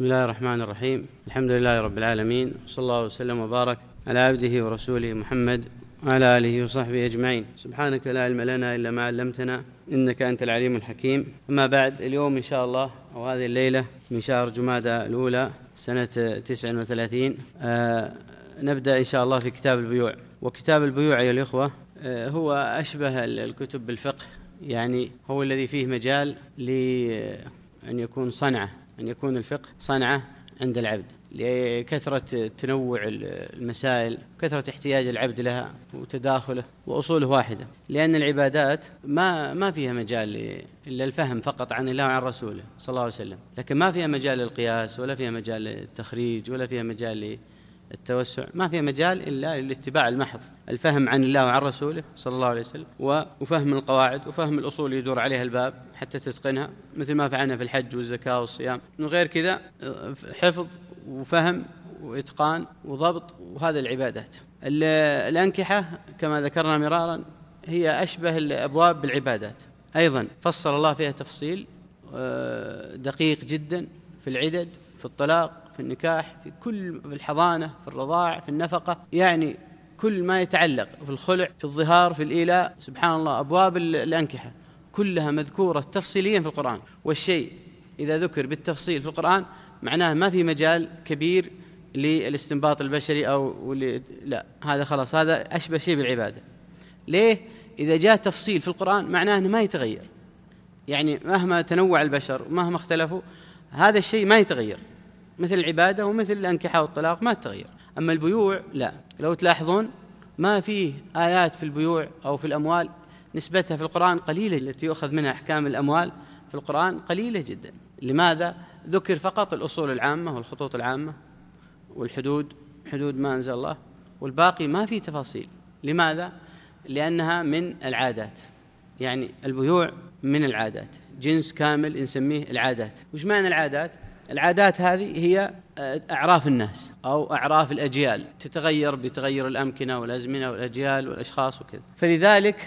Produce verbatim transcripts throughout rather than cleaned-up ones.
بسم الله الرحمن الرحيم. الحمد لله رب العالمين، صلى الله وسلم وبارك على عبده ورسوله محمد وعلى آله وصحبه أجمعين. سبحانك لا علم لنا إلا ما علمتنا إنك أنت العليم الحكيم. أما بعد، اليوم إن شاء الله أو هذه الليلة من شهر جمادى الأولى سنة تسع وثلاثين آه نبدأ إن شاء الله في كتاب البيوع. وكتاب البيوع أيها الإخوة آه هو أشبه الكتب بالفقه، يعني هو الذي فيه مجال لأن يكون صنعة أن يكون الفقه صنعة عند العبد لكثرة تنوع المسائل، كثرة احتياج العبد لها وتداخله، وأصوله واحدة، لأن العبادات ما ما فيها مجال إلا الفهم فقط عن الله وعن رسوله صلى الله عليه وسلم، لكن ما فيها مجال للقياس ولا فيها مجال للتخريج ولا فيها مجال للتوسع، ما فيها مجال إلا للاتباع المحض، الفهم عن الله وعن رسوله صلى الله عليه وسلم، وفهم القواعد وفهم الأصول يدور عليها الباب حتى تتقنها، مثل ما فعلنا في الحج والزكاة والصيام. من غير كذا حفظ وفهم وإتقان وضبط، وهذا العبادات. الأنكحة كما ذكرنا مرارا هي أشبه الأبواب بالعبادات، أيضا فصل الله فيها تفصيل دقيق جدا في العدد، في الطلاق، في النكاح، في كل، في الحضانة، في الرضاع، في النفقة، يعني كل ما يتعلق في الخلع، في الظهار، في الإيلاء. سبحان الله، أبواب الأنكحة كلها مذكورة تفصيليا في القرآن. والشيء إذا ذكر بالتفصيل في القرآن معناه ما في مجال كبير للاستنباط البشري أو لا، هذا خلاص، هذا أشبه شيء بالعبادة. ليه؟ إذا جاء تفصيل في القرآن معناه أنه ما يتغير، يعني مهما تنوع البشر ومهما اختلفوا هذا الشيء ما يتغير، مثل العبادة ومثل الأنكحة والطلاق ما تتغير. أما البيوع لا، لو تلاحظون ما فيه آيات في البيوع أو في الأموال نسبتها في القرآن قليلة، التي يؤخذ منها أحكام الأموال في القرآن قليلة جدا. لماذا؟ ذكر فقط الأصول العامة والخطوط العامة والحدود، حدود ما أنزل الله، والباقي ما فيه تفاصيل. لماذا؟ لأنها من العادات، يعني البيوع من العادات، جنس كامل نسميه العادات. وش معنى العادات؟ العادات هذه هي أعراف الناس أو أعراف الأجيال، تتغير بتغير الأمكنة والأزمنة والأجيال والأشخاص وكذا، فلذلك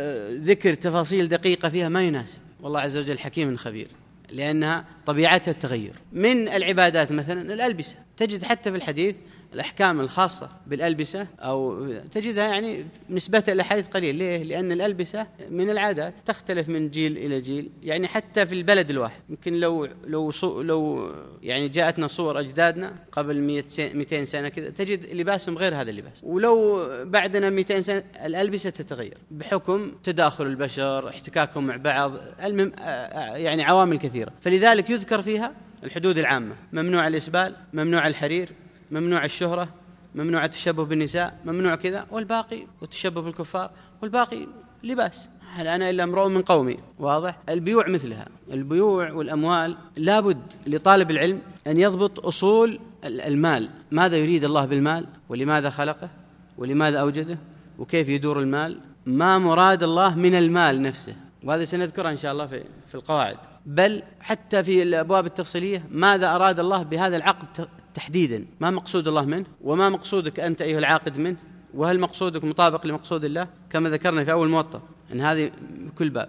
ذكر تفاصيل دقيقة فيها ما يناسب، والله عز وجل حكيم خبير، لأنها طبيعتها التغير. من العبادات مثلا الألبسة، تجد حتى في الحديث الأحكام الخاصة بالألبسة أو تجدها يعني نسبتها للأحاديث قليل. ليه؟ لأن الألبسة من العادات تختلف من جيل إلى جيل، يعني حتى في البلد الواحد يمكن لو لو لو يعني جاءتنا صور أجدادنا قبل مئتين سنة كذا تجد لباسهم غير هذا اللباس، ولو بعدنا مئتين سنة الألبسة تتغير بحكم تداخل البشر، احتكاكهم مع بعض، المهم يعني عوامل كثيرة. فلذلك يذكر فيها الحدود العامة: ممنوع الإسبال، ممنوع الحرير، ممنوع الشهرة، ممنوع التشبه بالنساء، ممنوع كذا، والباقي والتشبه بالكفار، والباقي لباس. هل أنا إلا امرؤ من قومي؟ واضح؟ البيوع مثلها، البيوع والأموال لابد لطالب العلم أن يضبط أصول المال، ماذا يريد الله بالمال، ولماذا خلقه، ولماذا أوجده، وكيف يدور المال، ما مراد الله من المال نفسه، وهذا سنذكرها إن شاء الله في في القواعد. بل حتى في الأبواب التفصيلية ماذا أراد الله بهذا العقد تحديدا، ما مقصود الله منه، وما مقصودك أنت أيها العاقد منه، وهل مقصودك مطابق لمقصود الله، كما ذكرنا في أول موطأ أن هذه كل باب،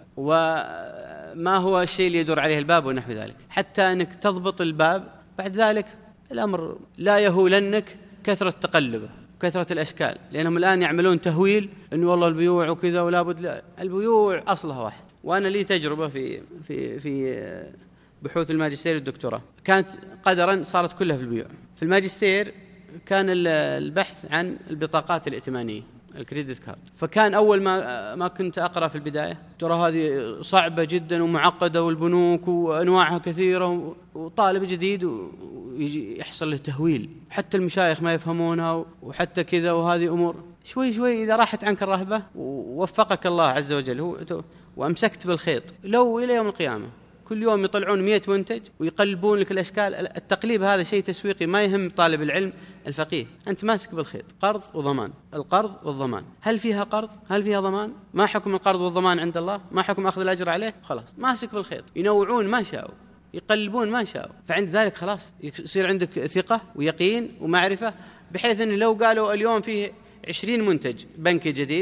وما هو الشيء اللي يدور عليه الباب ونحو ذلك، حتى أنك تضبط الباب. بعد ذلك الأمر لا يهولنك كثرة تقلبه كثرة الأشكال، لأنهم الآن يعملون تهويل أنه والله البيوع وكذا ولا بد. لا، البيوع أصلها واحد. وأنا لي تجربة في في في بحوث الماجستير والدكتوراه كانت قدرا صارت كلها في البيوع. في الماجستير كان البحث عن البطاقات الائتمانية، الكريدت كارد، فكان أول ما ما كنت أقرأ في البداية ترى هذه صعبة جدا ومعقدة، والبنوك وأنواعها كثيرة، وطالب جديد ويجي يحصل له تهويل، حتى المشايخ ما يفهمونها، وحتى كذا، وهذه أمور شوي شوي إذا راحت عنك الرهبة ووفقك الله عز وجل هو وأمسكت بالخيط لو إلى يوم القيامة كل يوم يطلعون مئة منتج ويقلبون لك الأشكال. التقليب هذا شيء تسويقي ما يهم طالب العلم الفقيه، أنت ماسك بالخيط، قرض وضمان، القرض والضمان، هل فيها قرض، هل فيها ضمان، ما حكم القرض والضمان عند الله، ما حكم أخذ الأجر عليه، خلاص ماسك بالخيط، ينوعون ما شاءوا، يقلبون ما شاءوا، فعند ذلك خلاص يصير عندك ثقة ويقين ومعرفة، بحيث أن لو قالوا اليوم فيه عشرين منتج بنكي جديد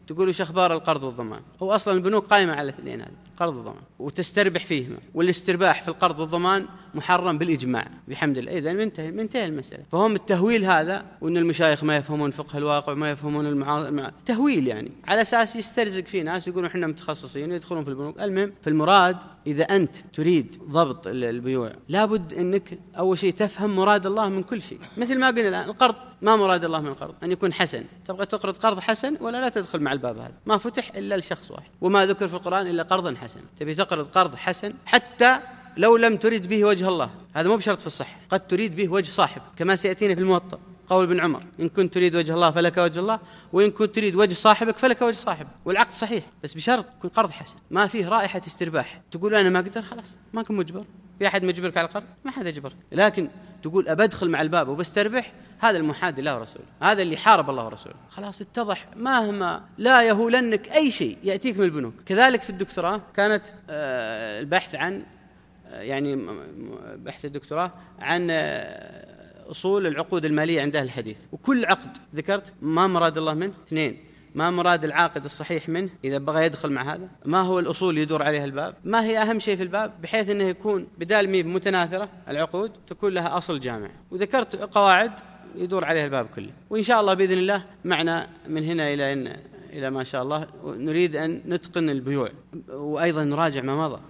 تقول وش أخبار القرض والضمان؟ هو أصلا البنوك قائمة على الاثنين هذه، القرض والضمان، وتستربح فيهما، والاسترباح في القرض والضمان محرم بالإجماع بحمد الله. إذن منتهي منتهي المسألة. فهم التهويل هذا، وأن المشايخ ما يفهمون فقه الواقع وما يفهمون المعا... تهويل يعني على أساس يسترزق فيه ناس يقولون إحنا متخصصين يدخلون في البنوك. المهم في المراد، إذا أنت تريد ضبط البيوع لابد أنك أول شيء تفهم مراد الله من كل شيء. مثل ما قلنا الآن القرض، ما مراد الله من القرض؟ أن يكون حسن. تبغى تقرض قرض حسن ولا لا تدخل مع الباب هذا، ما فتح إلا لشخص واحد، وما ذكر في القرآن إلا قرضا حسن. تبي تقرض قرض حسن حتى لو لم تريد به وجه الله، هذا مو بشرط في الصحة، قد تريد به وجه صاحب، كما سيأتينا في الموطأ قول ابن عمر: إن كنت تريد وجه الله فلك وجه الله، وإن كنت تريد وجه صاحبك فلك وجه صاحب. والعقد صحيح بس بشرط يكون قرض حسن، ما فيه رائحة استرباح. تقول أنا ما أقدر، خلاص ما كنت مجبر. في أحد مجبرك على القرض؟ ما حد يجبرك. لكن تقول أبدخل مع الباب وبستربح، هذا المحاد الله ورسوله، هذا اللي حارب الله ورسوله. خلاص اتضح، مهما لا يهولنك أي شيء يأتيك من البنوك. كذلك في الدكتوراه كانت آه البحث عن آه يعني بحث الدكتوراه عن آه أصول العقود المالية عند أهل الحديث، وكل عقد ذكرت ما مراد الله منه. اثنين، ما مراد العاقد الصحيح منه إذا بغى يدخل مع هذا، ما هو الأصول اللي يدور عليها الباب، ما هي أهم شيء في الباب، بحيث أنه يكون بدال ميب متناثرة العقود تكون لها أصل جامع. وذكرت قواعد يدور عليها الباب كله. وإن شاء الله بإذن الله معنا من هنا إلى إن إلى ما شاء الله نريد أن نتقن البيوع، وأيضا نراجع ما مضى.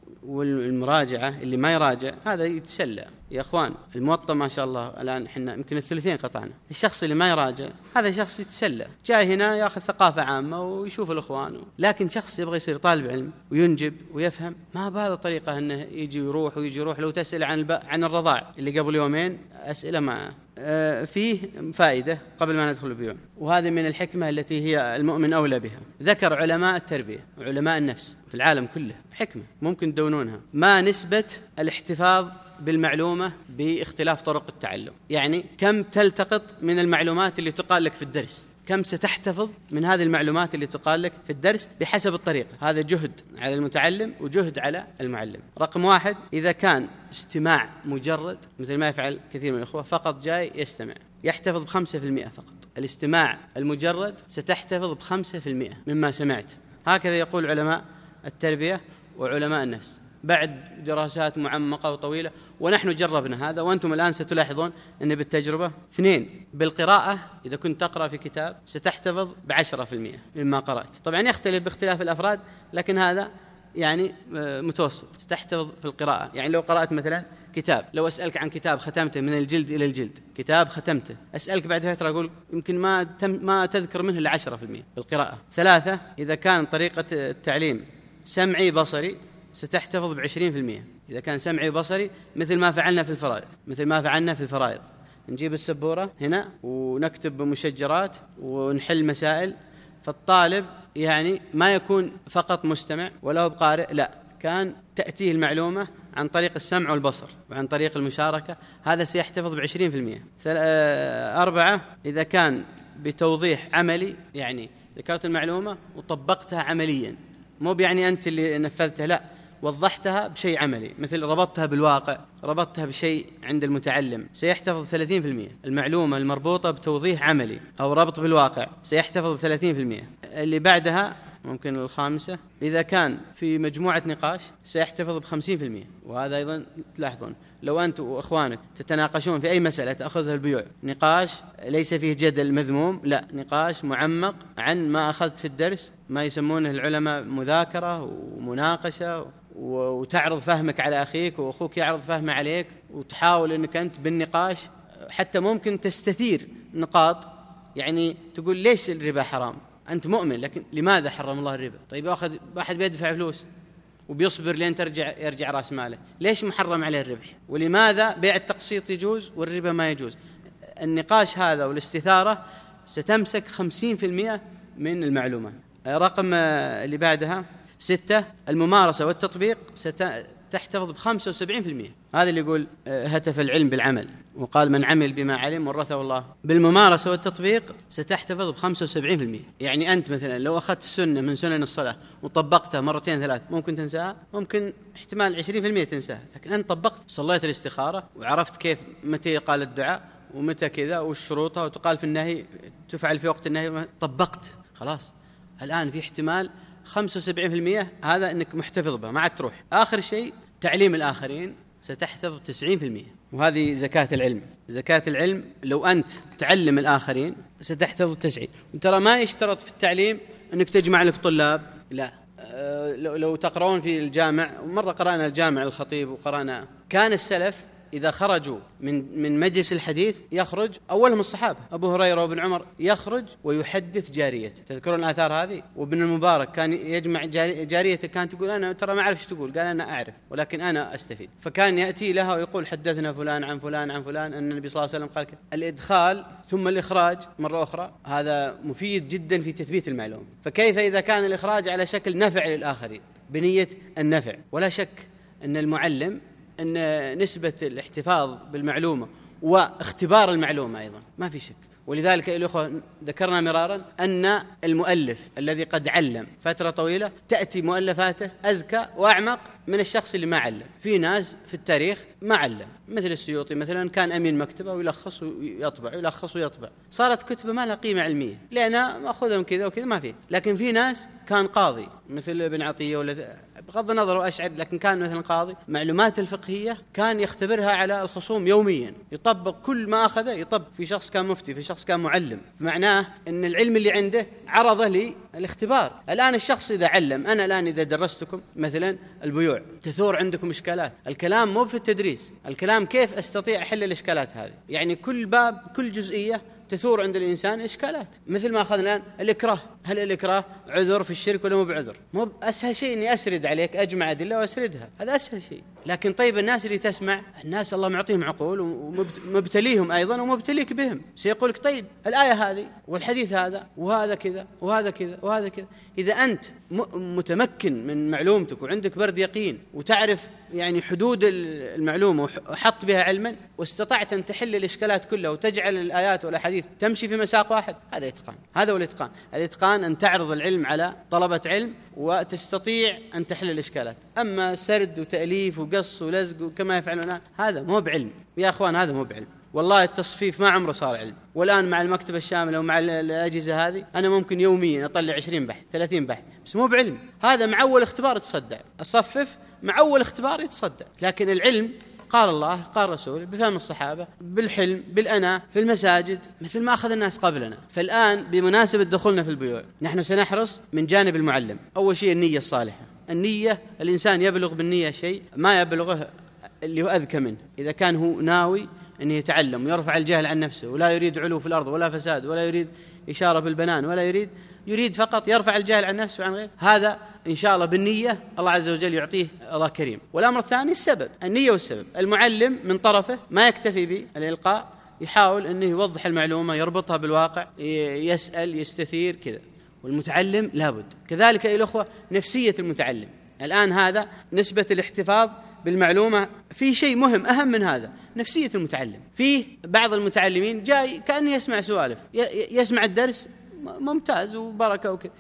والمراجعة اللي ما يراجع هذا يتسلى يا أخوان. الموطأ ما شاء الله الآن إحنا يمكن الثلثين قطعنا. الشخص اللي ما يراجع هذا شخص يتسلى، جاي هنا يأخذ ثقافة عامة ويشوف الإخوان. لكن شخص يبغى يصير طالب علم وينجب ويفهم، ما بهذا الطريقة أنه يجي ويروح ويجي يروح. لو تسأل عن الب... عن الرضاع اللي قبل يومين أسئلة ما آه فيه فائدة قبل ما ندخل البيوع، وهذه من الحكمة التي هي المؤمن أولى بها. ذكر علماء التربية وعلماء النفس في العالم كله حكمة ممكن تدونونها: ما نسبة الاحتفاظ بالمعلومة باختلاف طرق التعلم؟ يعني كم تلتقط من المعلومات اللي تقال لك في الدرس، كم ستحتفظ من هذه المعلومات اللي تقال لك في الدرس بحسب الطريقة. هذا جهد على المتعلم وجهد على المعلم. رقم واحد، إذا كان استماع مجرد مثل ما يفعل كثير من الأخوة، فقط جاي يستمع، يحتفظ بخمسة في المئة فقط. الاستماع المجرد ستحتفظ بخمسة في المئة مما سمعت. هكذا يقول علماء التربية وعلماء النفس بعد دراسات معمقة وطويلة، ونحن جربنا هذا وأنتم الآن ستلاحظون أن بالتجربة. اثنين، بالقراءة إذا كنت تقرأ في كتاب ستحتفظ بعشرة في المئة مما قرأت. طبعا يختلف باختلاف الأفراد، لكن هذا يعني متوسط. ستحتفظ في القراءة، يعني لو قرأت مثلا كتاب، لو أسألك عن كتاب ختمته من الجلد إلى الجلد، كتاب ختمته، أسألك بعد فترة أقول يمكن ما تم ما تذكر منه إلا عشرة في المئة بالقراءة. ثلاثة، إذا كان طريقة التعليم سمعي بصري ستحتفظ بعشرين في المئة. إذا كان سمعي بصري مثل ما فعلنا في الفرائض، مثل ما فعلنا في الفرائض نجيب السبورة هنا ونكتب بمشجرات ونحل مسائل. فالطالب يعني ما يكون فقط مستمع ولا هو بقارئ، لا، كان تأتيه المعلومة عن طريق السمع والبصر وعن طريق المشاركة، هذا سيحتفظ بعشرين في المئة. أربعة، إذا كان بتوضيح عملي، يعني ذكرت المعلومة وطبقتها عمليا، مو يعني أنت اللي نفذتها، لا، وضحتها بشيء عملي، مثل ربطتها بالواقع، ربطتها بشيء عند المتعلم، سيحتفظ ثلاثين في المئة. المعلومة المربوطة بتوضيح عملي أو ربط بالواقع سيحتفظ ثلاثين في المئة. اللي بعدها ممكن الخامسة، إذا كان في مجموعة نقاش سيحتفظ بخمسين في المئة. وهذا أيضا تلاحظون لو أنت وأخوانك تتناقشون في أي مسألة تأخذها البيوع، نقاش ليس فيه جدل مذموم، لا، نقاش معمق عن ما أخذت في الدرس، ما يسمونه العلماء مذاكرة ومناقشة، وتعرض فهمك على أخيك وأخوك يعرض فهمه عليك، وتحاول أنك أنت بالنقاش حتى ممكن تستثير نقاط، يعني تقول ليش الربا حرام؟ أنت مؤمن، لكن لماذا حرم الله الربا؟ طيب أخذ واحد بيدفع فلوس وبيصبر لين ترجع يرجع رأس ماله، ليش محرم عليه الربح؟ ولماذا بيع التقسيط يجوز والربا ما يجوز؟ النقاش هذا والاستثارة ستمسك خمسين في المئة من المعلومات. رقم اللي بعدها ستة، الممارسة والتطبيق ستحتفظ بخمسة وسبعين في المئة. هذا اللي يقول هتف العلم بالعمل، وقال من عمل بما علم ورثه الله. بالممارسة والتطبيق ستحتفظ بخمسة وسبعين في المئة. يعني أنت مثلا لو أخذت السنة من سنن الصلاة وطبقتها مرتين ثلاث ممكن تنساها، ممكن احتمال عشرين في المئة تنساها، لكن أنت طبقت، صليت الاستخارة وعرفت كيف متى قال الدعاء ومتى كذا والشروطها، وتقال في النهي تفعل في وقت النهي، طبقت خلاص. الآن في احتمال خمسة وسبعين بالمئة هذا أنك محتفظ به ما عاد تروح. آخر شيء تعليم الآخرين، ستحتفظ تسعين بالمئة، وهذه زكاة العلم. زكاة العلم لو أنت تعلم الآخرين ستحتفظ تسعين. وترى ما يشترط في التعليم أنك تجمع لك طلاب، لا. أه لو تقرؤون في الجامع، مرة قرأنا الجامع الخطيب وقرأنا، كان السلف إذا خرجوا من من مجلس الحديث يخرج أولهم الصحابة، أبو هريرة وابن عمر، يخرج ويحدث جاريته. تذكرون الآثار هذه؟ وابن المبارك كان يجمع جاريته، كانت تقول أنا ترى ما أعرف ايش تقول، قال أنا أعرف ولكن أنا أستفيد. فكان يأتي لها ويقول حدثنا فلان عن فلان عن فلان أن النبي صلى الله عليه وسلم قال كذا. الإدخال ثم الإخراج مرة أخرى هذا مفيد جدا في تثبيت المعلومة. فكيف إذا كان الإخراج على شكل نفع للآخرين بنية النفع؟ ولا شك أن المعلم أن نسبة الاحتفاظ بالمعلومة واختبار المعلومة أيضا ما في شك. ولذلك الأخوة ذكرنا مرارا أن المؤلف الذي قد علم فترة طويلة تأتي مؤلفاته أزكى وأعمق من الشخص اللي ما علم. في ناس في التاريخ ما علم، مثل السيوطي مثلا، كان أمين مكتبة ويلخص ويطبع ويلخص ويطبع، صارت كتبه ما لها قيمة علمية لأنها مأخذهم كذا وكذا ما فيه. لكن في ناس كان قاضي مثل ابن عطية ولا بغض النظر وأشعر، لكن كان مثلا قاضي، معلومات الفقهية كان يختبرها على الخصوم يوميا، يطبق كل ما أخذه يطبق. في شخص كان مفتي، في شخص كان معلم، معناه أن العلم اللي عنده عرضه لي الاختبار. الآن الشخص إذا علم، أنا الآن إذا درستكم مثلا البيوع تثور عندكم إشكالات، الكلام مو في التدريس، الكلام كيف أستطيع أحل الإشكالات هذه. يعني كل باب كل جزئية تثور عند الإنسان إشكالات. مثل ما أخذنا الآن الإكراه، هل الإكراه عذر في الشرك ولا مو بعذر؟ مو أسهل شيء إني أسرد عليك، أجمع أدلة وأسردها، هذا أسهل شيء. لكن طيب الناس اللي تسمع، الناس الله معطيهم عقول ومبتليهم أيضا ومبتليك بهم، سيقولك طيب الآية هذه والحديث هذا وهذا كذا وهذا كذا وهذا كذا. إذا أنت متمكن من معلومتك وعندك برد يقين وتعرف يعني حدود المعلومة وحط بها علما، واستطعت أن تحل الإشكالات كلها وتجعل الآيات والأحاديث تمشي في مساق واحد، هذا إتقان. هذا هو الإتقان. الإتقان أن تعرض العلم على طلبة علم وتستطيع أن تحل الإشكالات. أما سرد وتأليف وقص ولزق وكما يفعلون هذا مو بعلم يا أخوان، هذا مو بعلم. والله التصفيف ما عمره صار علم. والآن مع المكتبة الشاملة ومع الأجهزة هذه أنا ممكن يوميا أطلع عشرين بحث ثلاثين بحث، بس مو بعلم. هذا مع أول اختبار يتصدع، أصفف مع أول اختبار يتصدع. لكن العلم قال الله قال رسوله بفهم الصحابة، بالحلم بالأناة في المساجد مثل ما أخذ الناس قبلنا. فالآن بمناسبة دخولنا في البيوع نحن سنحرص من جانب المعلم أول شيء النية الصالحة. النية، الإنسان يبلغ بالنية شيء ما يبلغه اللي هو أذكى منه. إذا كان هو ناوي أن يتعلم ويرفع الجهل عن نفسه ولا يريد علو في الأرض ولا فساد ولا يريد إشارة بالبنان ولا يريد يريد فقط يرفع الجهل عن نفسه وعن غيره، هذا إن شاء الله بالنية الله عز وجل يعطيه الله كريم. والأمر الثاني السبب، النية والسبب. المعلم من طرفه ما يكتفي بالإلقاء، يحاول أنه يوضح المعلومة، يربطها بالواقع، يسأل يستثير كذا. والمتعلم لابد كذلك أيها الأخوة نفسية المتعلم. الآن هذا نسبة الاحتفاظ بالمعلومة في شيء مهم أهم من هذا، نفسية المتعلم. فيه بعض المتعلمين جاي كأنه يسمع سوالف، يسمع الدرس ممتاز وبركة وكذا،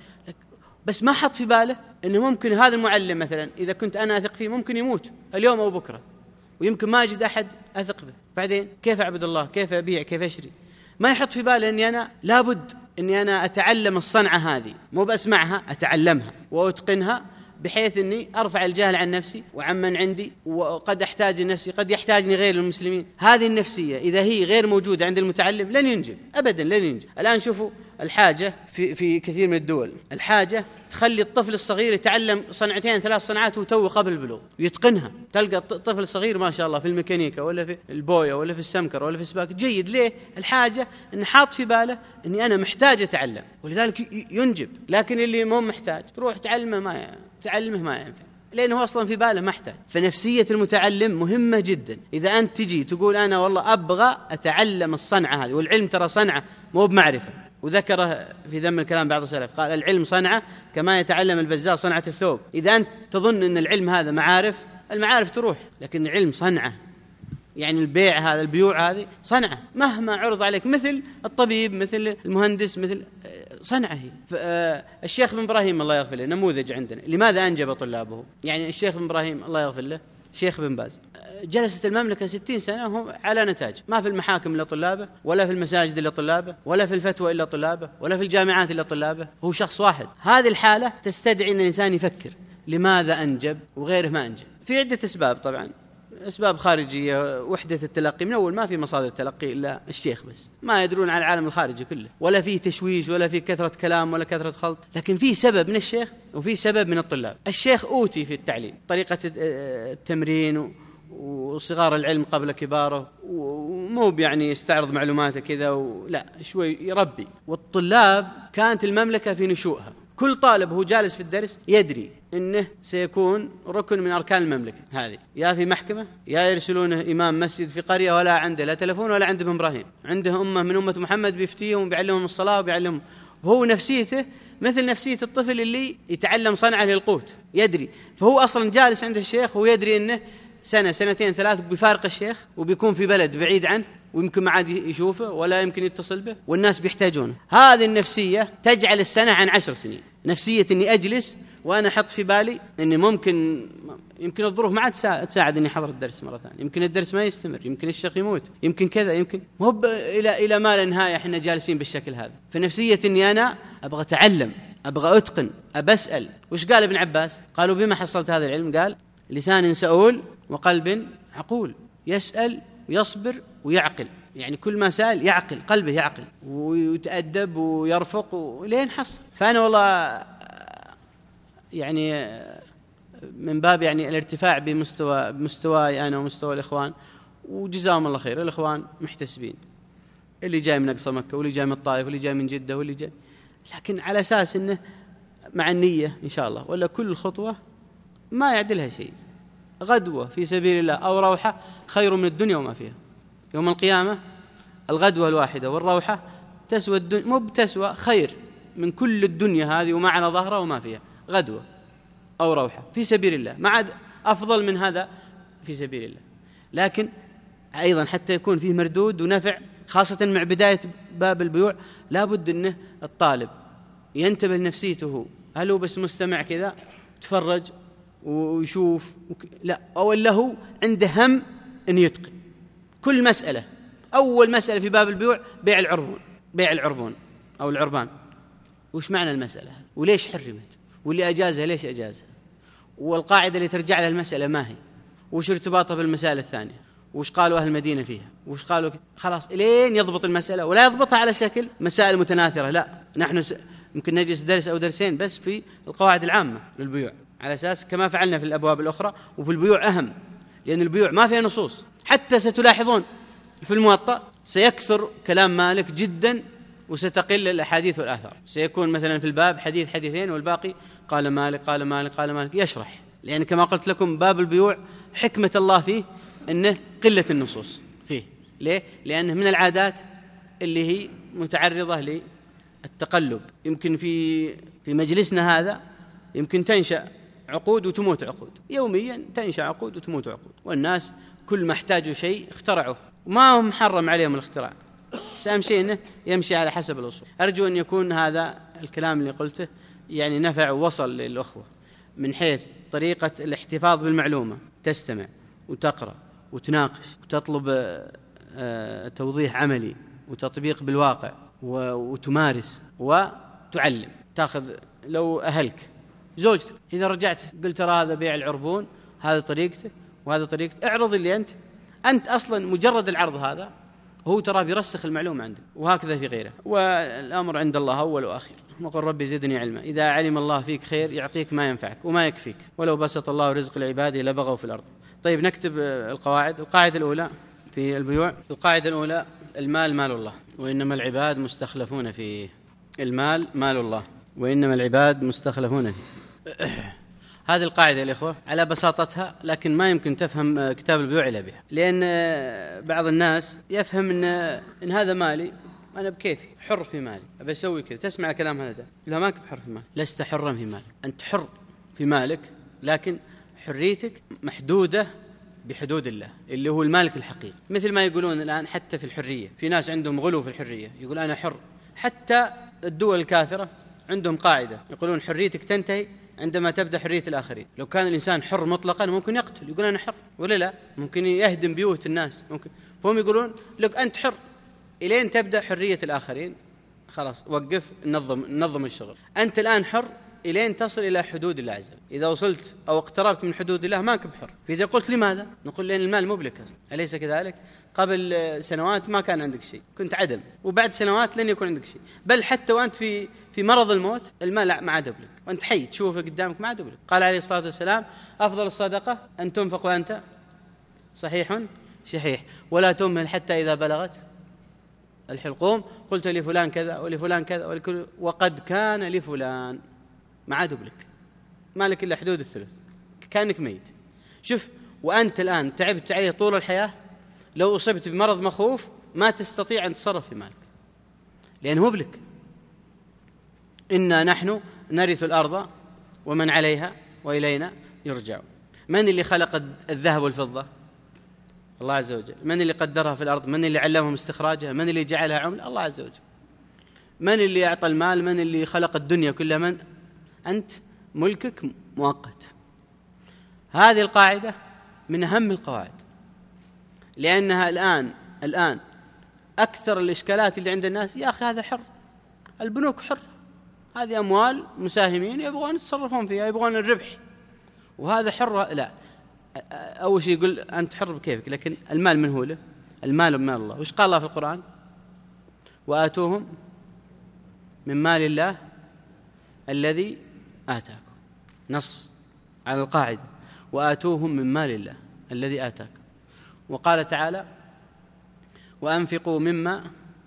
بس ما حط في باله أنه ممكن هذا المعلم مثلا إذا كنت أنا أثق فيه ممكن يموت اليوم أو بكرة، ويمكن ما أجد أحد أثق به بعدين، كيف أعبد الله؟ كيف أبيع؟ كيف أشري؟ ما يحط في باله أني أنا لابد أني أنا أتعلم الصنعة هذه، مو بأسمعها، أتعلمها وأتقنها بحيث أني أرفع الجهل عن نفسي وعمن عندي، وقد أحتاج نفسي قد يحتاجني غير المسلمين. هذه النفسية إذا هي غير موجودة عند المتعلم لن ينجب أبدا، لن ينجب. الآن شوفوا الحاجة في في كثير من الدول، الحاجة تخلي الطفل الصغير يتعلم صنعتين ثلاث صناعات وتو قبل البلوغ يتقنها. تلقى الطفل الصغير ما شاء الله في الميكانيكا ولا في البوية ولا في السمكر ولا في السباك جيد. ليه؟ الحاجة إن حاط في باله إني أنا محتاج أتعلم، ولذلك ينجب. لكن اللي مو محتاج تروح تعلمه ما تعلمه ما ينفع، لأنه أصلا في باله ما احتاج. فنفسية المتعلم مهمة جدا. إذا أنت تجي تقول أنا والله أبغى أتعلم الصنعة هذه، والعلم ترى صنعة مو بمعرفة، وذكره في ذم الكلام بعض السلف قال العلم صنعة كما يتعلم البزاز صنعة الثوب. إذا أنت تظن أن العلم هذا معارف، المعارف تروح، لكن العلم صنعة، يعني البيع هذا البيوع هذه صنعة مهما عرض عليك، مثل الطبيب مثل المهندس مثل صنعة هي. الشيخ بن إبراهيم الله يغفر له نموذج عندنا لماذا أنجب طلابه. يعني الشيخ بن إبراهيم الله يغفر له، شيخ بن باز جلست المملكة ستين سنة على نتاج، ما في المحاكم إلا طلابه، ولا في المساجد إلا طلابه، ولا في الفتوى إلا طلابه، ولا في الجامعات إلا طلابه، هو شخص واحد. هذه الحالة تستدعي أن الإنسان يفكر لماذا أنجب وغيره ما أنجب. في عدة أسباب طبعا، أسباب خارجية، وحدة التلقي. من أول ما في مصادر تلقي إلا الشيخ بس، ما يدرون عن العالم الخارجي كله، ولا فيه تشويش، ولا فيه كثرة كلام، ولا كثرة خلط. لكن في سبب من الشيخ وفي سبب من الطلاب. الشيخ أوتي في التعليم طريقة التمرين وصغار العلم قبل كباره، ومو يعني يستعرض معلوماته كذا ولا شوي يربي. والطلاب كانت المملكة في نشوءها، كل طالب هو جالس في الدرس يدري إنه سيكون ركن من أركان المملكة هذه، يا في محكمة، يا يرسلونه إمام مسجد في قرية ولا عنده لا تلفون ولا عنده إبراهيم، عنده أمة من أمة محمد بيفتيهم وبيعلمهم الصلاة وبيعلمهم. وهو نفسيته مثل نفسية الطفل اللي يتعلم صنعة للقوت، يدري. فهو أصلا جالس عند الشيخ ويدري إنه سنة سنتين ثلاث بيفارق الشيخ وبيكون في بلد بعيد عنه، ويمكن ما عاد يشوفه ولا يمكن يتصل به، والناس بيحتاجونه. هذه النفسية تجعل السنة عن عشر سنين. نفسية إني أجلس وأنا أحط في بالي إني ممكن يمكن الظروف ما عاد تساعد إني أحضر الدرس مرة ثانية، يمكن الدرس ما يستمر، يمكن الشيخ يموت، يمكن كذا، يمكن مو إلى إلى ما لا نهاية. إحنا جالسين بالشكل هذا. فنفسية إني أنا أبغى أتعلم، أبغى أتقن، أبسأل. وش قال ابن عباس؟ قالوا بما حصلت هذا العلم؟ قال لسان سؤول وقلب عقول، يسأل ويصبر ويعقل. يعني كل ما سأل يعقل، قلبه يعقل ويتأدب ويرفق ولين حصل. فأنا والله يعني من باب يعني الارتفاع بمستوى بمستواي أنا ومستوى الإخوان، وجزاهم الله خير، الإخوان محتسبين، اللي جاي من أقصى مكة واللي جاي من الطائف واللي جاي من جدة واللي جاي، لكن على أساس إنه مع النية إن شاء الله، ولا كل خطوة ما يعدلها شيء. غدوة في سبيل الله أو روحة خير من الدنيا وما فيها. يوم القيامة الغدوة الواحدة والروحة تسوى الدنيا، مو بتسوى، خير من كل الدنيا هذه وما على ظهرها وما فيها. غدوة أو روحة في سبيل الله ما عاد أفضل من هذا في سبيل الله. لكن أيضا حتى يكون فيه مردود ونفع، خاصة مع بداية باب البيوع، لابد أنه الطالب ينتبه لنفسيته. هل هو بس مستمع كذا تفرج ويشوف وك... لا، أو له عنده هم أن يتقن كل مسألة. أول مسألة في باب البيوع بيع العربون، بيع العربون أو العربان. وش معنى المسألة وليش حرمت، واللي أجازها ليش أجازها، والقاعدة اللي ترجع لها المسألة ما هي، وش ارتباطها بالمسائل الثانية، وش قالوا أهل المدينة فيها، وش قالوا ك... خلاص إلين يضبط المسألة، ولا يضبطها على شكل مسائل متناثرة. لا، نحن س... ممكن نجلس درس أو درسين بس في القواعد العامة للبيوع، على أساس كما فعلنا في الأبواب الأخرى. وفي البيوع أهم، لأن البيوع ما فيها نصوص. حتى ستلاحظون في الموطأ سيكثر كلام مالك جدا، وستقل الأحاديث والآثار. سيكون مثلا في الباب حديث حديثين والباقي قال مالك قال مالك قال مالك، يشرح. لأن كما قلت لكم باب البيوع حكمة الله فيه أنه قلة النصوص فيه. ليه؟ لأنه من العادات اللي هي متعرضة للتقلب. يمكن في في مجلسنا هذا يمكن تنشأ عقود وتموت عقود، يوميا تنشأ عقود وتموت عقود، والناس كل ما احتاجوا شيء اخترعوه، وما هم محرم عليهم الاختراع، بس أهم شيء إنه يمشي على حسب الأصول. أرجو أن يكون هذا الكلام اللي قلته يعني نفع ووصل للأخوة، من حيث طريقة الاحتفاظ بالمعلومة، تستمع وتقرأ وتناقش وتطلب توضيح عملي وتطبيق بالواقع وتمارس وتعلم. تأخذ لو أهلك زوجتك، إذا رجعت قلت ترى هذا بيع العربون، هذا طريقته وهذا طريقته، اعرض اللي أنت أنت أصلا مجرد العرض هذا هو ترى بيرسخ المعلومة عندك، وهكذا في غيره. والأمر عند الله أول وآخر. وقل ربي زدني علما. إذا علم الله فيك خير يعطيك ما ينفعك وما يكفيك، ولو بسط الله رزق العباد لبغوا في الأرض. طيب نكتب القواعد. القاعدة الأولى في البيوع، القاعدة الأولى: المال مال الله وإنما العباد مستخلفون فيه. المال مال الله وإنما العباد مستخلفون فيه. هذه القاعدة يا إخوة على بساطتها، لكن ما يمكن تفهم كتاب البيوع إلا بها. لأن بعض الناس يفهم إن, إن هذا مالي، أنا بكيفي حر في مالي، أبي أسوي كذا. تسمع الكلام هذا؟ لا، ما كنت حر في مالك، لست حرا في مالك. أنت حر في مالك، لكن حريتك محدودة بحدود الله اللي هو المالك الحقيقي. مثل ما يقولون الآن حتى في الحرية، في ناس عندهم غلو في الحرية، يقول أنا حر. حتى الدول الكافرة عندهم قاعدة يقولون حريتك تنتهي عندما تبدأ حرية الآخرين. لو كان الإنسان حر مطلقا ممكن يقتل، يقول أنا حر، ولا لا؟ ممكن يهدم بيوت الناس، ممكن. فهم يقولون لك أنت حر إلين تبدأ حرية الآخرين، خلاص وقف، نظم نظم الشغل. أنت الآن حر إلين تصل إلى حدود الله عز وجل. إذا وصلت أو اقتربت من حدود الله ما كنت حر. فإذا قلت لماذا؟ نقول لأن المال مبلك أصلا، أليس كذلك؟ قبل سنوات ما كان عندك شيء، كنت عدم، وبعد سنوات لن يكون عندك شيء، بل حتى وأنت في في مرض الموت المال ما عاد لك، وأنت حي تشوفه قدامك ما عاد لك. قال عليه الصلاة والسلام: أفضل الصدقة أن تنفق وأنت صحيح شحيح، ولا تمهل حتى إذا بلغت الحلقوم قلت لفلان كذا ولفلان كذا ولكل وقد كان لفلان، ما عاد لك، ما لك إلا حدود الثلث، كأنك ميت. شوف، وأنت الآن تعبت عليه طول الحياة، لو أصبت بمرض مخوف ما تستطيع أن تصرف في مالك، لأنه هو بلك. إنا نحن نرث الأرض ومن عليها وإلينا يرجعون. من اللي خلق الذهب والفضة؟ الله عز وجل. من اللي قدرها في الأرض؟ من اللي علمهم استخراجها؟ من اللي جعلها عملة؟ الله عز وجل. من اللي أعطى المال؟ من اللي خلق الدنيا كلها؟ من أنت؟ ملكك مؤقت. هذه القاعدة من أهم القواعد، لأنها الآن الآن أكثر الإشكالات اللي عند الناس: يا أخي هذا حر، البنوك حر، هذه أموال مساهمين يبغون يتصرفون فيها، يبغون الربح، وهذا حر. لا، أول شيء يقول أنت حر بكيفك، لكن المال من هو له؟ المال من مال الله. وش قال الله في القرآن؟ وآتوهم من مال الله الذي آتاكم. نص على القاعدة: وآتوهم من مال الله الذي آتاكم. وقال تعالى: وأنفقوا مما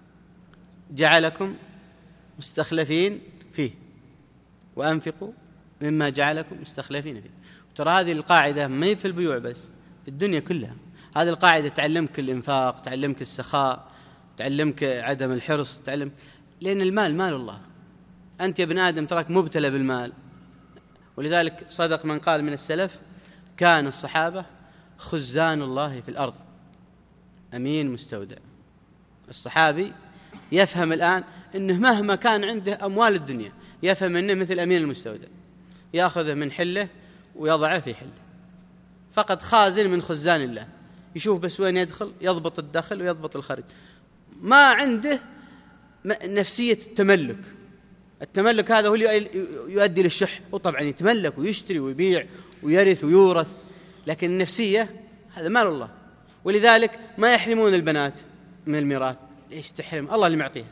جعلكم مستخلفين فيه. وأنفقوا مما جعلكم مستخلفين فيه. ترى هذه القاعدة ما هي في البيوع بس، في الدنيا كلها. هذه القاعدة تعلمك الإنفاق، تعلمك السخاء، تعلمك عدم الحرص، تعلم، لأن المال مال الله. أنت يا ابن آدم تراك مبتلى بالمال. ولذلك صدق من قال من السلف: كان الصحابة خزان الله في الأرض أمين مستودع. الصحابي يفهم الآن أنه مهما كان عنده أموال الدنيا يفهم أنه مثل أمين المستودع، يأخذه من حله ويضعه في حله، فقط خازن من خزان الله، يشوف بس وين يدخل، يضبط الدخل ويضبط الخارج. ما عنده نفسية التملك. التملك هذا هو اللي يؤدي للشح، وطبعا يتملك ويشتري ويبيع ويرث ويورث، لكن النفسية هذا مال الله. ولذلك ما يحرمون البنات من الميراث. ليش تحرم؟ الله اللي معطيها.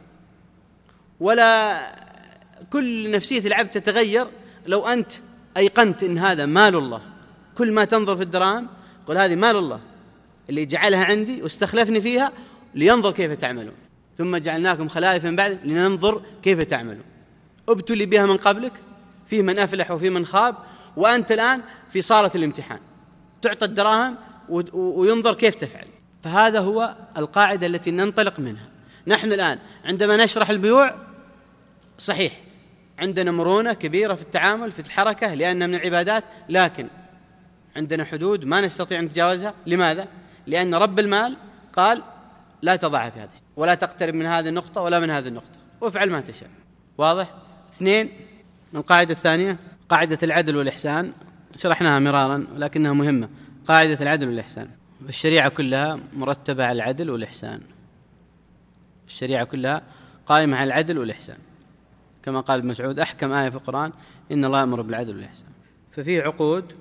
ولا كل نفسية العبد تتغير لو أنت أيقنت إن هذا مال الله. كل ما تنظر في الدراهم قل هذه مال الله اللي جعلها عندي واستخلفني فيها لينظر كيف تعملون، ثم جعلناكم خلائف من بعد لننظر كيف تعملون. ابتلي بها من قبلك، في من أفلح وفي من خاب، وأنت الآن في صالة الامتحان، تعطى الدراهم وينظر كيف تفعل. فهذا هو القاعدة التي ننطلق منها. نحن الآن عندما نشرح البيوع صحيح عندنا مرونة كبيرة في التعامل في الحركة لأنها من العبادات، لكن عندنا حدود ما نستطيع أن نتجاوزها. لماذا؟ لأن رب المال قال: لا تضعها في هذا ولا تقترب من هذه النقطة ولا من هذه النقطة، وافعل ما تشاء. واضح؟ اثنين، القاعدة الثانية قاعدة العدل والإحسان، شرحناها مرارا ولكنها مهمة. قاعدة العدل والإحسان، الشريعة كلها مرتبة على العدل والإحسان. الشريعة كلها قائمة على العدل والإحسان، كما قال ابن مسعود: أحكم آية في القرآن إن الله يأمر بالعدل والإحسان. ففي عقود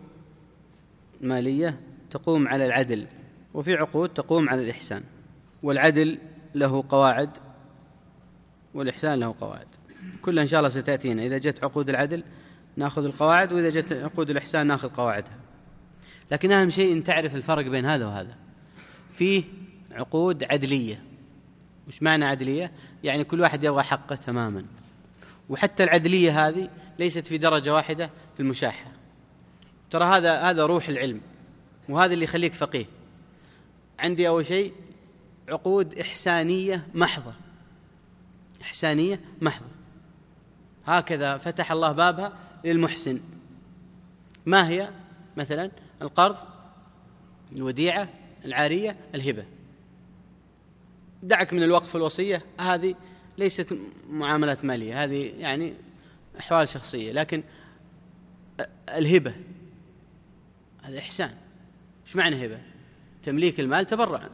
مالية تقوم على العدل، وفي عقود تقوم على الإحسان. والعدل له قواعد والإحسان له قواعد، كلها إن شاء الله ستأتينا. إذا جت عقود العدل نأخذ القواعد، وإذا جت عقود الإحسان نأخذ قواعدها. لكن أهم شيء أن تعرف الفرق بين هذا وهذا. فيه عقود عدلية. وش معنى عدلية؟ يعني كل واحد يبغى حقه تماما. وحتى العدلية هذه ليست في درجة واحدة في المشاحة. ترى هذا هذا روح العلم، وهذا اللي يخليك فقيه. عندي أول شيء عقود إحسانية محضة. إحسانية محضة، هكذا فتح الله بابها للمحسن. ما هي؟ مثلا القرض، الوديعة، العارية، الهبة. دعك من الوقف والوصية، هذه ليست معاملات مالية، هذه يعني أحوال شخصية. لكن الهبة هذا إحسان. إيش معنى هبة؟ تمليك المال تبرعا.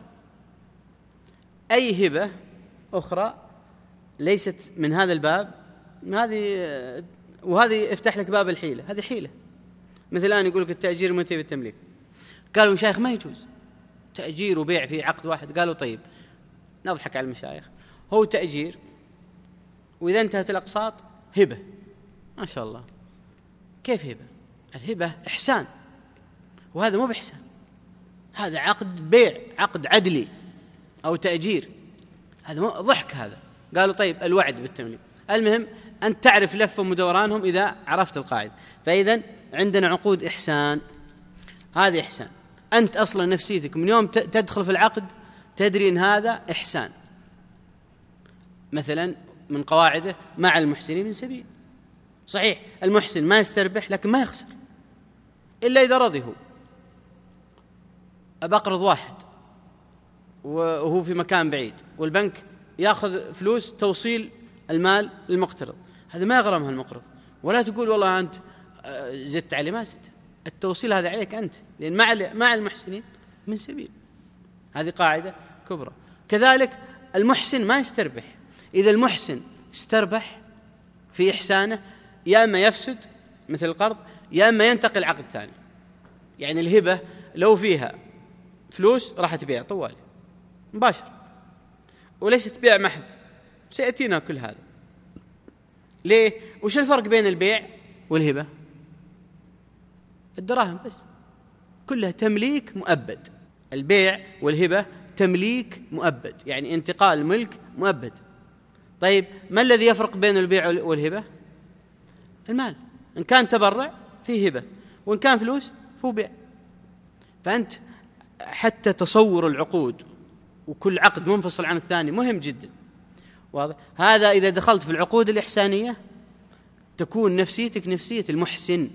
أي هبة أخرى ليست من هذا الباب، هذه وهذه يفتح لك باب الحيلة، هذه حيلة. مثل الآن يقول لك التأجير منتهي بالتمليك، قالوا المشايخ ما يجوز تأجير وبيع في عقد واحد. قالوا طيب نضحك على المشايخ، هو تأجير وإذا انتهت الأقساط هبة. ما شاء الله، كيف هبة؟ الهبة إحسان، وهذا مو بإحسان، هذا عقد بيع، عقد عدلي أو تأجير، هذا مو ضحك هذا. قالوا طيب الوعد بالتمليك. المهم أن تعرف لفهم ودورانهم إذا عرفت القاعدة. فإذا عندنا عقود إحسان، هذا إحسان. أنت أصلا نفسيتك من يوم تدخل في العقد تدري أن هذا إحسان. مثلا من قواعده مع المحسنين من سبيل. صحيح المحسن ما يستربح لكن ما يخسر إلا إذا رضي. هو أبقرض واحد وهو في مكان بعيد والبنك يأخذ فلوس توصيل المال للمقترض، هذا ما يغرمها المقرض، ولا تقول والله أنت زدت عليه، ما زدت، التوصيل هذا عليك أنت، لأن مع مع المحسنين من سبيل. هذه قاعدة كبرى. كذلك المحسن ما يستربح. إذا المحسن استربح في إحسانه يا أما يفسد مثل القرض يا أما ينتقل عقد ثاني. يعني الهبة لو فيها فلوس راح تبيع طوالي مباشر، وليست بيع محض، سيأتينا كل هذا. ليه؟ وش الفرق بين البيع والهبة؟ الدراهم بس، كلها تمليك مؤبد. البيع والهبة تمليك مؤبد، يعني انتقال ملك مؤبد. طيب ما الذي يفرق بين البيع والهبة؟ المال. إن كان تبرع فيه هبة، وإن كان فلوس فهو بيع. فأنت حتى تصور العقود وكل عقد منفصل عن الثاني مهم جدا. واضح؟ هذا إذا دخلت في العقود الإحسانية تكون نفسيتك نفسية المحسن،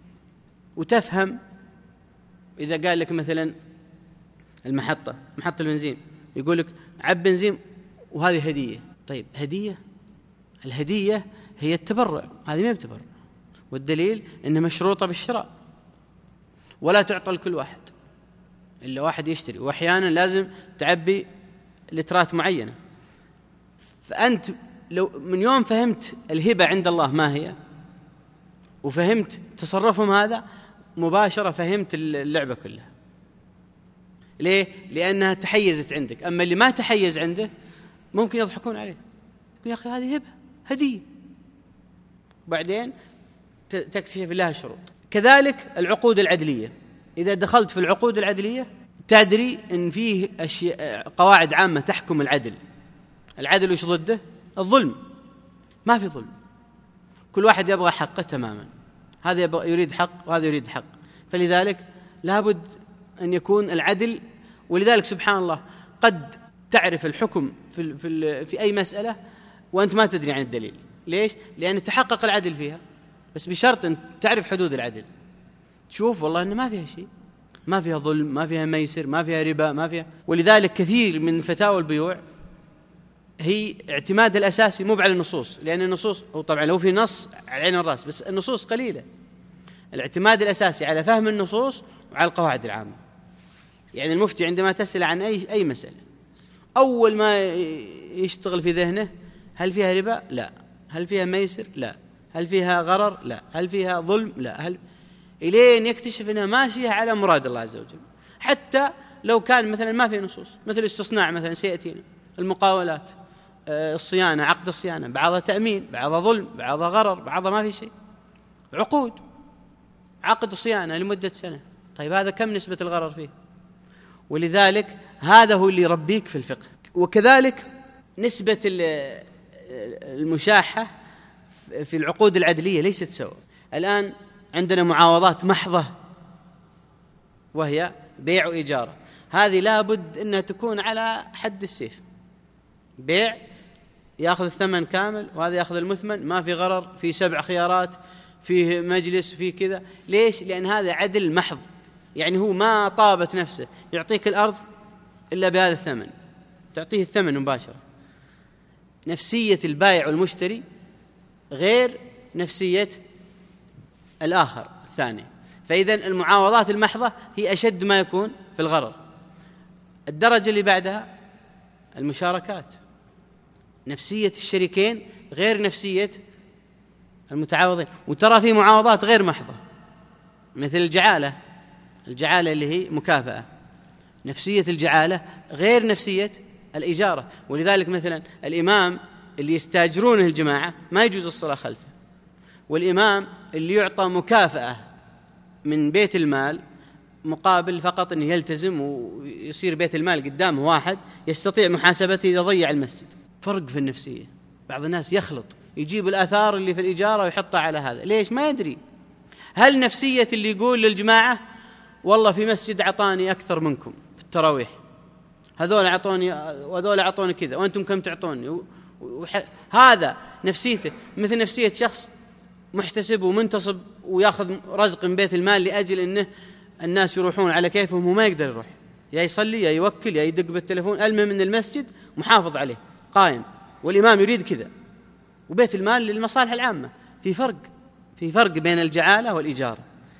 وتفهم. إذا قال لك مثلا المحطة محطة البنزين يقول لك عب بنزين وهذه هدية، طيب هدية، الهدية هي التبرع، هذه ما بتبرع، والدليل إنها مشروطة بالشراء، ولا تعطى لكل واحد إلا واحد يشتري، وأحيانا لازم تعبي لترات معينة. فأنت لو من يوم فهمت الهبة عند الله ما هي وفهمت تصرفهم هذا مباشرة فهمت اللعبة كلها. ليه؟ لأنها تحيزت عندك. أما اللي ما تحيز عنده ممكن يضحكون عليه، يقول يا أخي هذه هبة هدية، بعدين تكتشف لها شروط. كذلك العقود العدلية، إذا دخلت في العقود العدلية تدري أن فيه أشياء قواعد عامة تحكم العدل. العدل وش ضده؟ الظلم. ما في ظلم، كل واحد يبغى حقه تماما، هذا يبغى يريد حق وهذا يريد حق، فلذلك لابد أن يكون العدل. ولذلك سبحان الله قد تعرف الحكم في, في, في أي مسألة وأنت ما تدري عن الدليل. ليش؟ لأن تحقق العدل فيها، بس بشرط أن تعرف حدود العدل. تشوف والله أن ما فيها شيء، ما فيها ظلم، ما فيها ميسر، ما فيها ربا، ما فيها. ولذلك كثير من فتاوى البيوع هي اعتماد الأساسي مو على النصوص، لأن النصوص هو طبعا لو في نص على عين الرأس، بس النصوص قليلة. الاعتماد الأساسي على فهم النصوص وعلى القواعد العامة. يعني المفتي عندما تسأل عن أي أي مسألة أول ما يشتغل في ذهنه هل فيها ربا؟ لا. هل فيها ميسر؟ لا. هل فيها غرر؟ لا. هل فيها ظلم؟ لا. هل إلين يكتشف أنها ماشية على مراد الله عز وجل، حتى لو كان مثلا ما في نصوص، مثل استصناع مثلا سيأتينا، المقاولات، الصيانة، عقد الصيانة، بعضها تأمين، بعضها ظلم، بعضها غرر، بعضها ما في شيء. عقود، عقد صيانة لمدة سنة، طيب هذا كم نسبة الغرر فيه؟ ولذلك هذا هو اللي يربيك في الفقه. وكذلك نسبة المشاحة في العقود العدلية ليست سواء. الآن عندنا معاوضات محضة وهي بيع وإجارة، هذه لابد أنها تكون على حد السيف. بيع يأخذ الثمن كامل وهذا يأخذ المثمن، ما في غرر، في سبع خيارات، فيه مجلس، فيه كذا. ليش؟ لأن هذا عدل محض، يعني هو ما طابت نفسه يعطيك الأرض إلا بهذا الثمن، تعطيه الثمن مباشرة. نفسية البائع والمشتري غير نفسية الآخر الثانية. فإذن المعاوضات المحضة هي أشد ما يكون في الغرر. الدرجة اللي بعدها المشاركات، نفسية الشريكين غير نفسية المتعاوضين. وترى في معاوضات غير محضة مثل الجعالة، الجعالة اللي هي مكافأة، نفسية الجعالة غير نفسية الإجارة. ولذلك مثلا الإمام اللي يستاجرونه الجماعة ما يجوز الصلاة خلفه، والإمام اللي يعطى مكافأة من بيت المال مقابل فقط أنه يلتزم ويصير بيت المال قدامه واحد يستطيع محاسبته إذا ضيع المسجد. فرق في النفسية. بعض الناس يخلط، يجيب الآثار اللي في الإجارة ويحطها على هذا. ليش؟ ما يدري. هل نفسية اللي يقول للجماعة والله في مسجد عطاني أكثر منكم في التراويح، هذول عطوني وهذول عطوني كذا وأنتم كم تعطوني، وح... هذا نفسيته مثل نفسية شخص محتسب ومنتصب ويأخذ رزق من بيت المال لأجل أنه الناس يروحون على كيفهم وما يقدر يروح، يا يصلي يا يوكل يا يدق بالتليفون، المهم أن المسجد محافظ عليه قائم، والإمام يريد كذا، وبيت المال للمصالح العامة. في فرق، في فرق بين الجعالة والإجارة.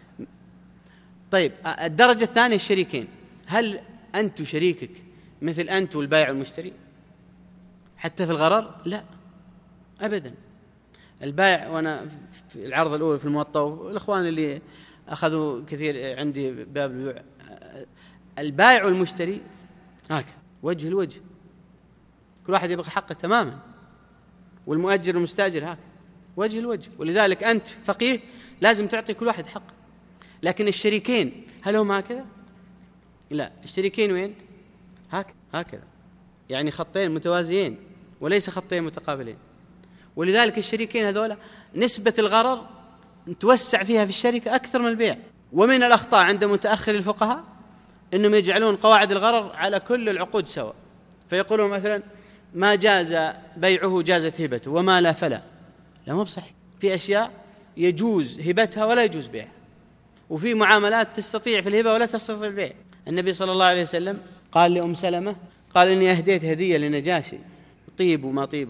طيب الدرجة الثانية الشريكين. هل أنت شريكك مثل أنت والبائع والمشتري حتى في الغرر؟ لا أبدا. البائع، وأنا في العرض الأول في الموطأ والإخوان اللي أخذوا كثير عندي باب البيوع، البائع والمشتري هكذا وجه الوجه، كل واحد يبغى حقه تماما، والمؤجر والمستاجر هكذا وجه الوجه. ولذلك أنت فقيه لازم تعطي كل واحد حقه. لكن الشريكين هل هم هكذا؟ لا، الشريكين وين؟ هكذا هكذا، يعني خطين متوازيين وليس خطين متقابلين. ولذلك الشريكين هذولا نسبة الغرر توسع فيها في الشركة أكثر من البيع. ومن الأخطاء عند متأخر الفقهاء أنهم يجعلون قواعد الغرر على كل العقود سواء، فيقولون مثلا ما جاز بيعه جازت هبته وما لا فلا. لا، مو بصحيح. في أشياء يجوز هبتها ولا يجوز بيعها، وفي معاملات تستطيع في الهبة ولا تستطيع البيع. النبي صلى الله عليه وسلم قال لأم سلمة، قال إني أهديت هدية لنجاشي طيب وما طيب،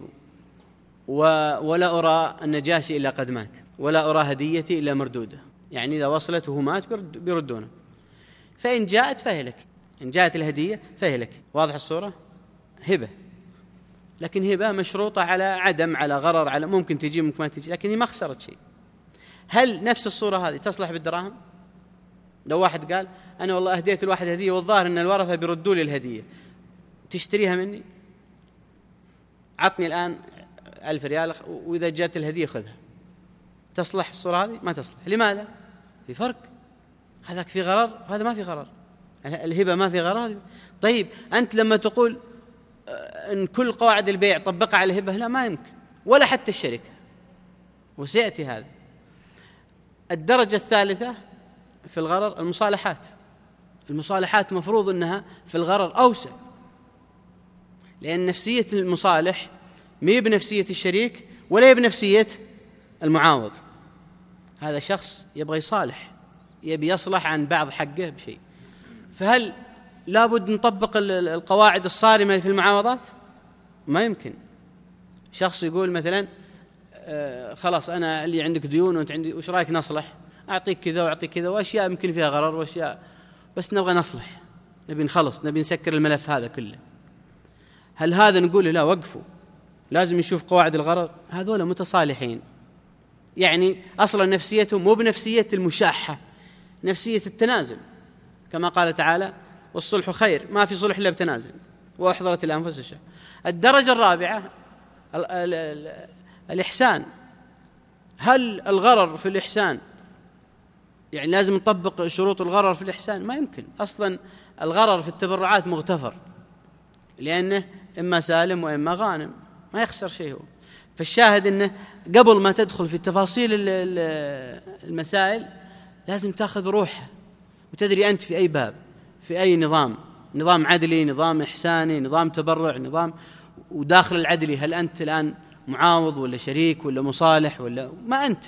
ولا أرى النجاشي إلا قد مات، ولا أرى هديتي إلا مردودة، يعني إذا وصلت وهو مات بيردونه، فإن جاءت فهي لك، إن جاءت الهدية فهي لك. واضح الصورة؟ هبة، لكن هبة مشروطة على عدم، على غرر، على ممكن تجي ممكن ما تجي، لكن هي ما خسرت شيء. هل نفس الصورة هذه تصلح بالدراهم؟ لو واحد قال أنا والله أهديت الواحد هدية والظاهر أن الورثة بيردوا لي الهدية، تشتريها مني؟ عطني الآن ألف ريال وإذا جاءت الهدية خذها. تصلح الصورة هذه؟ ما تصلح. لماذا؟ في فرق، هذاك في غرر وهذا ما في غرر. الهبة ما في غرر. طيب أنت لما تقول أن كل قواعد البيع طبقها على الهبة، لا، ما يمكن، ولا حتى الشركة، وسيأتي هذا. الدرجة الثالثة في الغرر المصالحات. المصالحات مفروض أنها في الغرر أوسع، لأن نفسية المصالح مي بنفسية الشريك ولا بنفسية المعاوض. هذا شخص يبغى يصالح، يبي يصلح عن بعض حقه بشيء، فهل لابد نطبق القواعد الصارمة في المعاوضات؟ ما يمكن. شخص يقول مثلا آه خلاص أنا اللي عندك ديون وأنت عندي، وش رأيك نصلح؟ أعطيك كذا وأعطيك كذا، وأشياء يمكن فيها غرر وأشياء، بس نبغى نصلح، نبي نخلص، نبي نسكر الملف هذا كله. هل هذا نقول لا وقفوا لازم يشوف قواعد الغرر؟ هذول متصالحين، يعني أصلا نفسيتهم مو بنفسية المشاحة، نفسية التنازل، كما قال تعالى والصلح خير، ما في صلح إلا بتنازل وأحضرت الأنفس الشح. الدرجة الرابعة ال ال ال الإحسان. هل الغرر في الإحسان يعني لازم نطبق شروط الغرر في الإحسان؟ ما يمكن. أصلا الغرر في التبرعات مغتفر، لأنه إما سالم وإما غانم، ما يخسر شيء هو. فالشاهد أنه قبل ما تدخل في التفاصيل المسائل لازم تأخذ روحها، وتدري أنت في أي باب، في أي نظام، نظام عدلي، نظام إحساني، نظام تبرع، نظام. وداخل العدلي هل أنت الآن معاوض ولا شريك ولا مصالح ولا ما أنت؟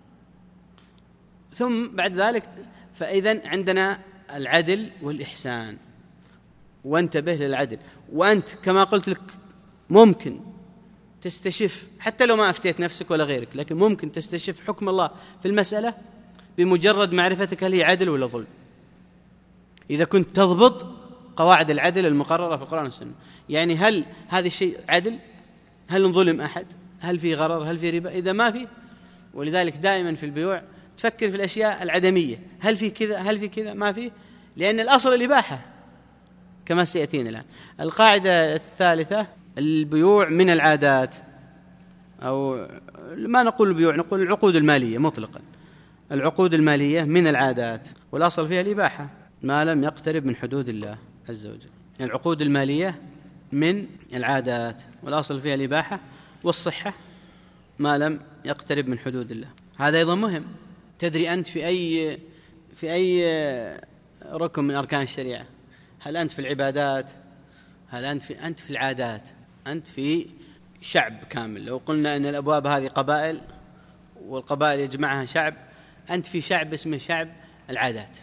ثم بعد ذلك فإذن عندنا العدل والإحسان، وانتبه للعدل. وأنت كما قلت لك ممكن تستشف، حتى لو ما أفتيت نفسك ولا غيرك، لكن ممكن تستشف حكم الله في المسألة بمجرد معرفتك هل هي عدل ولا ظلم، إذا كنت تضبط قواعد العدل المقررة في القرآن والسنة. يعني هل هذا الشيء عدل؟ هل انظلم أحد؟ هل في غرر؟ هل في ربا؟ إذا ما في، ولذلك دائما في البيوع تفكر في الأشياء العدمية، هل في كذا؟ هل في كذا؟ ما في، لأن الأصل الإباحة كما سيأتينا الآن. القاعدة الثالثة: البيوع من العادات، أو ما نقول البيوع، نقول العقود المالية مطلقا. العقود المالية من العادات، والأصل فيها الإباحة ما لم يقترب من حدود الله عز وجل. العقود المالية من العادات، والأصل فيها الإباحة والصحة ما لم يقترب من حدود الله. هذا أيضا مهم. تدري أنت في أي في أي ركن من أركان الشريعة؟ هل أنت في العبادات؟ هل أنت في أنت في العادات؟ أنت في شعب كامل. لو قلنا أن الأبواب هذه قبائل والقبائل يجمعها شعب، أنت في شعب اسمه شعب العادات،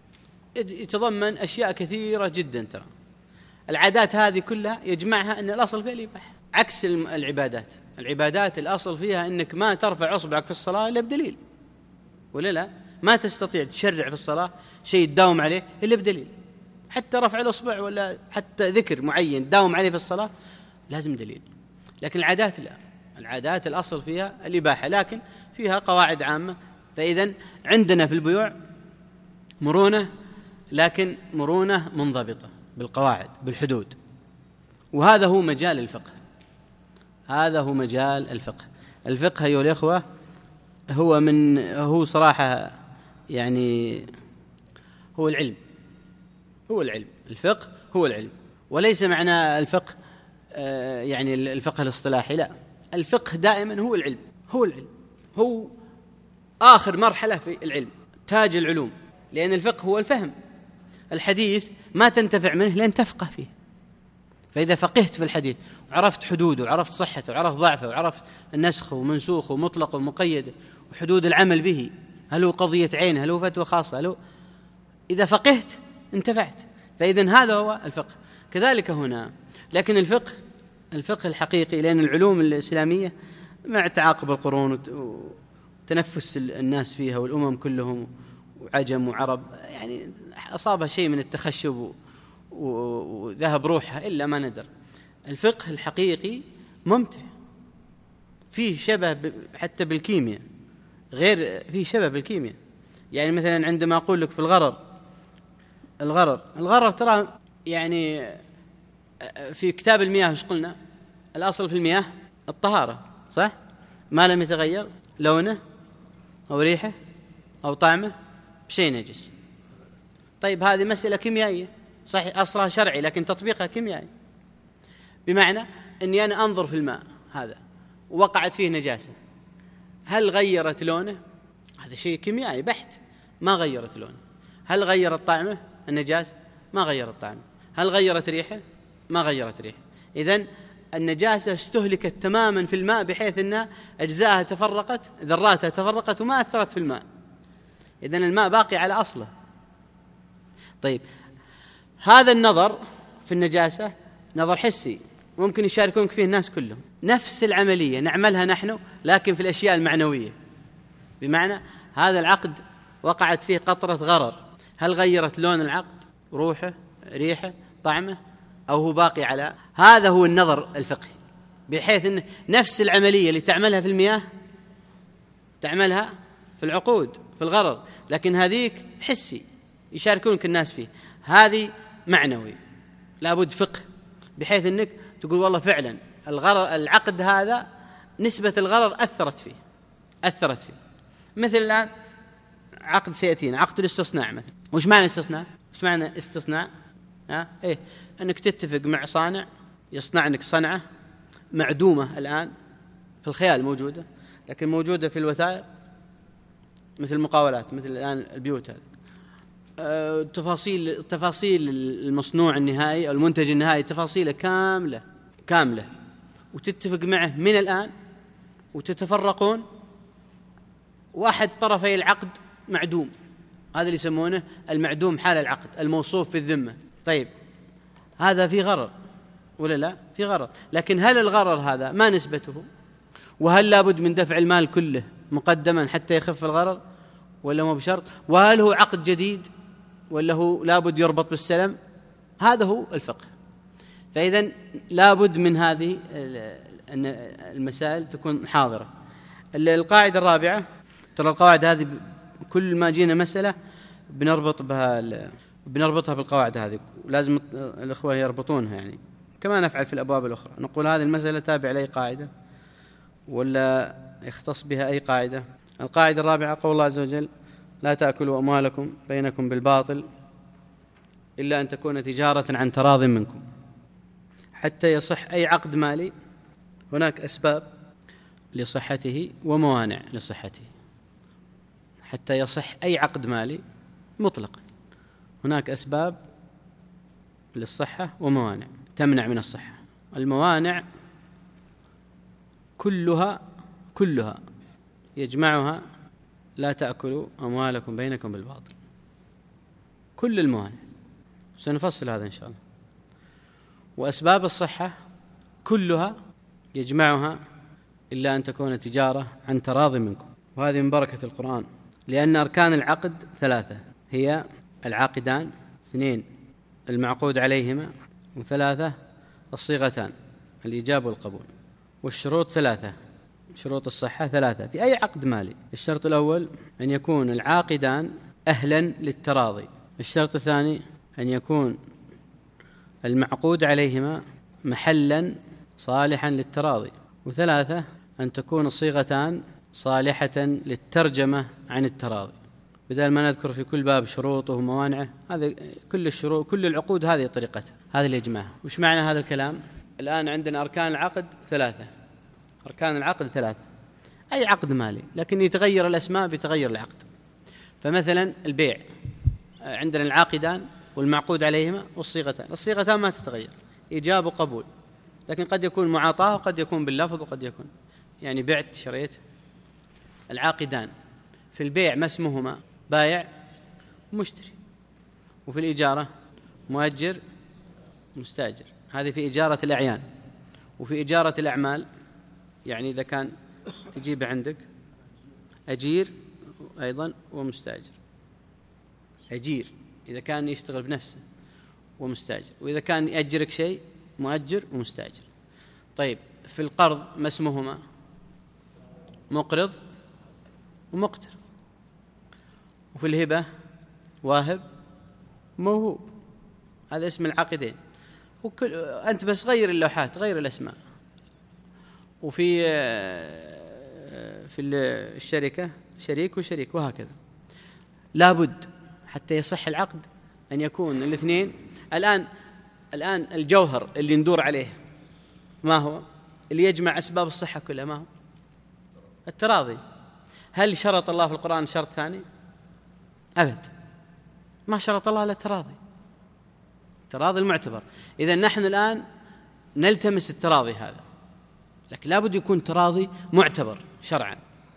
يتضمن أشياء كثيرة جدا. ترى العادات هذه كلها يجمعها أن الأصل فيها الإباحة، عكس العبادات. العبادات الأصل فيها أنك ما ترفع أصبعك في الصلاة إلا بدليل، ولا لا؟ ما تستطيع تشرع في الصلاة شيء تداوم عليه إلا بدليل. حتى رفع الأصبع ولا حتى ذكر معين تداوم عليه في الصلاة لازم دليل. لكن العادات لا، العادات الأصل فيها الإباحة، لكن فيها قواعد عامة. فإذن عندنا في البيوع مرونة، لكن مرونة منضبطة بالقواعد بالحدود. وهذا هو مجال الفقه، هذا هو مجال الفقه. الفقه أيها الأخوة هو من هو صراحة يعني هو العلم، هو العلم. الفقه هو العلم، وليس معنى الفقه آه يعني الفقه الاصطلاحي، لا، الفقه دائما هو العلم، هو العلم، هو آخر مرحلة في العلم، تاج العلوم. لأن الفقه هو الفهم. الحديث ما تنتفع منه لأن تفقه فيه. فإذا فقهت في الحديث وعرفت حدوده وعرفت صحته وعرفت ضعفه وعرفت النسخ ومنسوخ ومطلق ومقيد وحدود العمل به، هل هو قضية عين، هل هو فتوى خاصة، هل هو، إذا فقهت انتفعت. فإذن هذا هو الفقه. كذلك هنا. لكن الفقه الفقه الحقيقي، لأن العلوم الإسلامية مع تعاقب القرون وتنفس الناس فيها والأمم كلهم وعجم وعرب، يعني أصابها شيء من التخشب وذهب روحها إلا ما ندر. الفقه الحقيقي ممتع، فيه شبه حتى بالكيمياء، غير فيه شبه بالكيمياء. يعني مثلا عندما أقول لك في الغرر الغرر الغرر ترى يعني في كتاب المياه وش قلنا؟ الأصل في المياه الطهارة، صح؟ ما لم يتغير لونه أو ريحه أو طعمه بشيء نجس. طيب هذه مسألة كيميائية، صحيح أصلها شرعي لكن تطبيقها كيميائي، بمعنى أني أنا أنظر في الماء هذا وقعت فيه نجاسة، هل غيرت لونه؟ هذا شيء كيميائي بحت، ما غيرت لونه. هل غيرت طعمه النجاسة؟ ما غيرت طعمه. هل غيرت ريحه؟ ما غيرت ريحه. إذن النجاسة استهلكت تماما في الماء بحيث أن أجزاءها تفرقت، ذراتها تفرقت وما أثرت في الماء. إذن الماء باقي على أصله. طيب هذا النظر في النجاسة نظر حسي، ممكن يشاركونك فيه الناس كلهم. نفس العملية نعملها نحن لكن في الأشياء المعنوية، بمعنى هذا العقد وقعت فيه قطرة غرر، هل غيرت لون العقد، روحه، ريحه، طعمه، أو هو باقي على؟ هذا هو النظر الفقهي، بحيث أن نفس العملية اللي تعملها في المياه تعملها في العقود في الغرر، لكن هذيك حسي يشاركونك الناس فيه، هذه معنوي لابد فقه، بحيث أنك تقول والله فعلا الغرر العقد هذا نسبة الغرر أثرت فيه أثرت فيه مثل الآن عقد سيأتينا عقد الاستصناع مثلا. وش معنى استصناع؟ وش معنى استصناع؟ ها إيه؟ أنك تتفق مع صانع يصنع لك صنعة معدومة الآن في الخيال موجودة، لكن موجودة في الوثائق، مثل المقاولات، مثل الآن البيوت هذه. أه تفاصيل تفاصيل المصنوع النهائي أو المنتج النهائي تفاصيله كاملة كاملة، وتتفق معه من الآن وتتفرقون، واحد طرفي العقد معدوم، هذا اللي يسمونه المعدوم حال العقد الموصوف في الذمة. طيب هذا في غرر ولا لا؟ في غرر، لكن هل الغرر هذا ما نسبته؟ وهل لابد من دفع المال كله مقدما حتى يخف الغرر؟ ولا مو بشرط؟ وهل هو عقد جديد ولا هو لابد يربط بالسلم؟ هذا هو الفقه. فإذن لابد من هذه المسائل تكون حاضرة. القاعدة الرابعة، ترى القواعد هذه كل ما جينا مسألة بنربط بها بنربطها بالقواعد هذه، ولازم الأخوة يربطونها، يعني كما نفعل في الأبواب الأخرى. نقول هذه المسألة تابع لأي قاعدة ولا يختص بها أي قاعدة. القاعدة الرابعة قول الله عز وجل: لا تأكلوا أموالكم بينكم بالباطل إلا أن تكون تجارة عن تراض منكم. حتى يصح أي عقد مالي هناك أسباب لصحته وموانع لصحته. حتى يصح أي عقد مالي مطلقا هناك أسباب للصحة وموانع تمنع من الصحة. الموانع كلها كلها يجمعها لا تأكلوا أموالكم بينكم بالباطل، كل الموانع، سنفصل هذا إن شاء الله. وأسباب الصحة كلها يجمعها إلا أن تكون تجارة عن تراض منكم. وهذه من بركة القرآن، لأن أركان العقد ثلاثة هي العاقدان، اثنين المعقود عليهما، وثلاثة الصيغتان الإيجاب والقبول. والشروط ثلاثة، شروط الصحة ثلاثة في أي عقد مالي. الشرط الأول أن يكون العاقدان أهلا للتراضي. الشرط الثاني أن يكون المعقود عليهما محلا صالحا للتراضي. وثلاثة أن تكون الصيغتان صالحة للترجمة عن التراضي. بدل ما نذكر في كل باب شروطه وموانعه، هذا كل الشروط كل العقود هذه طريقتها، هذا اللي يجمعها. وش معنى هذا الكلام؟ الآن عندنا أركان العقد ثلاثة، أركان العقد ثلاثة أي عقد مالي، لكن يتغير الأسماء بتغير العقد. فمثلا البيع عندنا العاقدان والمعقود عليهما والصيغتان. الصيغتان ما تتغير، إيجاب وقبول، لكن قد يكون معاطاة وقد يكون باللفظ وقد يكون يعني بعت شريت. العاقدان في البيع ما اسمهما؟ بايع ومشتري. وفي الإجارة مؤجر مستأجر، هذه في إجارة الأعيان. وفي إجارة الأعمال يعني إذا كان تجيب عندك أجير أيضا ومستأجر. أجير إذا كان يشتغل بنفسه ومستأجر، وإذا كان يأجرك شيء مؤجر ومستأجر. طيب في القرض ما اسمهما؟ مقرض ومقترض. وفي الهبة واهب موهوب، هذا اسم العاقدين. وكل أنت بس غير اللوحات، غير الأسماء. وفي في الشركة شريك وشريك، وهكذا. لابد حتى يصح العقد أن يكون الاثنين. الآن الآن الجوهر اللي ندور عليه ما هو؟ اللي يجمع أسباب الصحة كلها ما هو؟ التراضي. هل شرط الله في القرآن شرط ثاني؟ أبد، ما شرط الله إلا التراضي، التراضي المعتبر. إذن نحن الآن نلتمس التراضي هذا، لكن لابد يكون تراضي معتبر شرعا،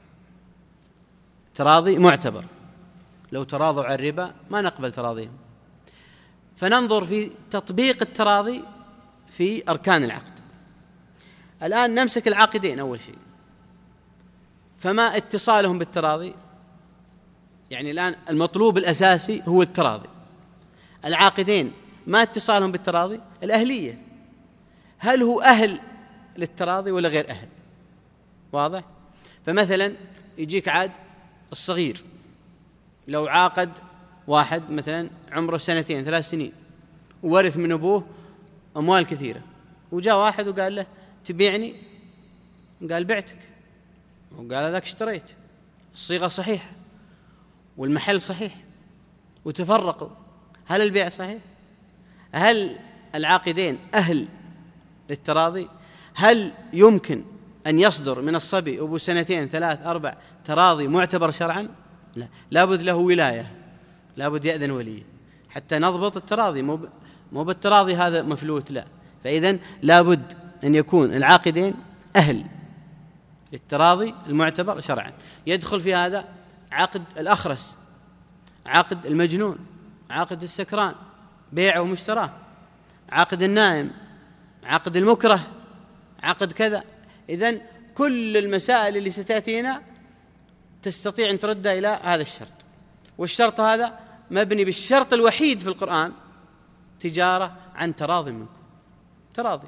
تراضي معتبر. لو تراضوا على الربا ما نقبل تراضيهم. فننظر في تطبيق التراضي في أركان العقد. الآن نمسك العاقدين أول شيء، فما اتصالهم بالتراضي؟ يعني الآن المطلوب الأساسي هو التراضي. العاقدين ما اتصالهم بالتراضي؟ الأهلية. هل هو أهل للتراضي ولا غير أهل؟ واضح؟ فمثلا يجيك عاد الصغير، لو عاقد واحد مثلا عمره سنتين ثلاث سنين وورث من أبوه أموال كثيرة، وجاء واحد وقال له تبيعني؟ قال بعتك، وقال ذاك اشتريت. الصيغة صحيحة والمحل صحيح وتفرقوا، هل البيع صحيح؟ هل العاقدين أهل للتراضي؟ هل يمكن أن يصدر من الصبي أبو سنتين ثلاث أربع تراضي معتبر شرعا؟ لا، لابد له ولاية، لابد يأذن وليه حتى نضبط التراضي، مو مو بالتراضي هذا مفلوت، لا. فإذن لابد أن يكون العاقدين أهل للتراضي المعتبر شرعا. يدخل في هذا عقد الأخرس، عقد المجنون، عقد السكران، بيع ومشتراه، عقد النائم، عقد المكره، عقد كذا. إذن كل المسائل اللي ستأتينا تستطيع أن ترده إلى هذا الشرط، والشرط هذا مبني بالشرط الوحيد في القرآن: تجارة عن تراضي منكم. تراضي،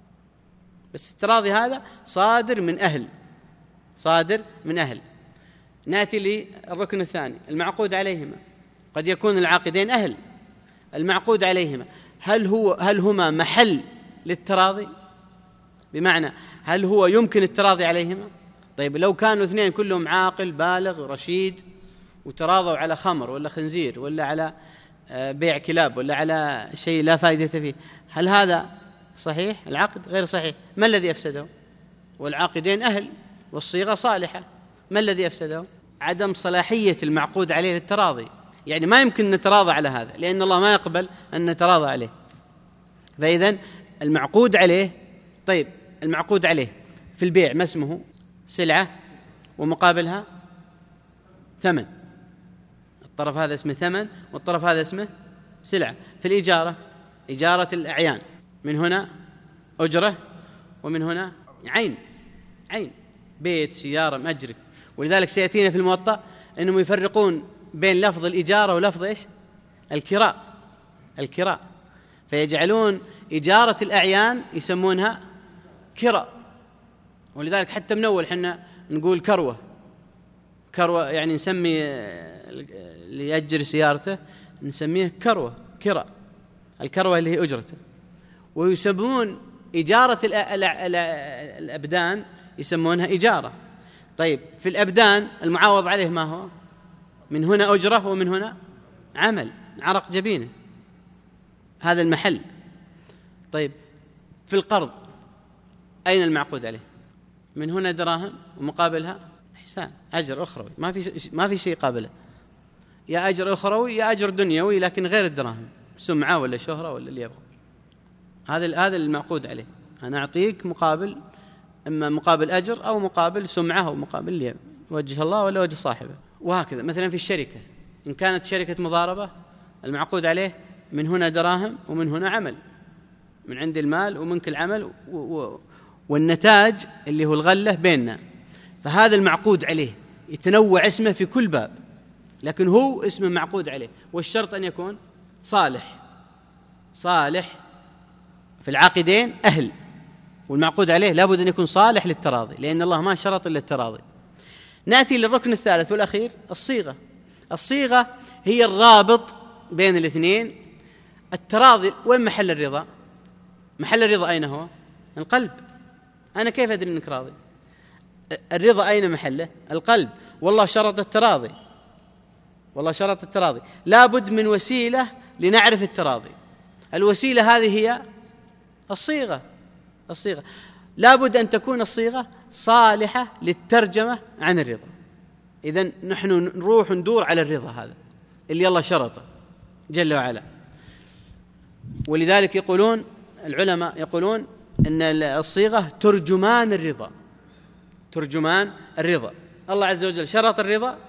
بس التراضي هذا صادر من أهل، صادر من أهل. نأتي للركن الثاني: المعقود عليهما. قد يكون العاقدين أهل، المعقود عليهما هل هو هل هما محل للتراضي؟ بمعنى هل هو يمكن التراضي عليهما؟ طيب لو كانوا اثنين كلهم عاقل بالغ رشيد وتراضوا على خمر ولا خنزير ولا على بيع كلاب ولا على شيء لا فائدة فيه، هل هذا صحيح؟ العقد غير صحيح. ما الذي أفسده؟ والعاقدين أهل والصيغة صالحة. ما الذي أفسده؟ عدم صلاحية المعقود عليه للتراضي. يعني ما يمكن نتراضى على هذا، لأن الله ما يقبل أن نتراضى عليه. فإذن المعقود عليه، طيب المعقود عليه في البيع ما اسمه؟ سلعة ومقابلها ثمن. الطرف هذا اسمه ثمن والطرف هذا اسمه سلعة. في الإجارة، إجارة الأعيان، من هنا أجرة ومن هنا عين، عين بيت سيارة مأجرك. ولذلك سيأتينا في الموطأ أنهم يفرقون بين لفظ الإجارة ولفظ إيش؟ الكراء. الكراء، فيجعلون إجارة الأعيان يسمونها كراء. ولذلك حتى من أول حنا نقول كروة. كروة يعني نسمي اللي يأجر سيارته نسميه كروة، كراء. الكروة اللي هي أجرته. ويسمون إجارة الأبدان يسمونها إجارة. طيب في الأبدان المعاوض عليه ما هو؟ من هنا أجرة ومن هنا عمل، عرق جبينه، هذا المحل. طيب في القرض أين المعقود عليه؟ من هنا دراهم ومقابلها إحسان، أجر أخروي، ما في ما في شيء قابله، يا أجر أخروي يا أجر دنيوي لكن غير الدراهم، سمعة ولا شهرة ولا اللي يبغى. هذا هذا المعقود عليه. أنا أعطيك مقابل، إما مقابل أجر أو مقابل سمعة أو مقابل اللي وجه الله ولا وجه صاحبه. وهكذا مثلا في الشركة، إن كانت شركة مضاربة المعقود عليه من هنا دراهم ومن هنا عمل، من عند المال ومنك العمل و و والنتاج اللي هو الغلة بيننا. فهذا المعقود عليه يتنوع اسمه في كل باب، لكن هو اسمه معقود عليه، والشرط أن يكون صالح. صالح في العاقدين أهل، والمعقود عليه لابد أن يكون صالح للتراضي، لأن الله ما شرط إلا التراضي. نأتي للركن الثالث والأخير: الصيغة. الصيغة هي الرابط بين الاثنين. التراضي وين محل الرضا؟ محل الرضا أين هو؟ القلب. أنا كيف أدري أنك راضي؟ الرضا أين محله؟ القلب. والله شرط التراضي، والله شرط التراضي. لابد من وسيلة لنعرف التراضي. الوسيلة هذه هي الصيغة. الصيغة لابد أن تكون الصيغة صالحة للترجمة عن الرضا. إذن نحن نروح ندور على الرضا هذا اللي الله شرطه جل وعلا. ولذلك يقولون العلماء يقولون أن الصيغة ترجمان الرضا. ترجمان الرضا. الله عز وجل شرط الرضا،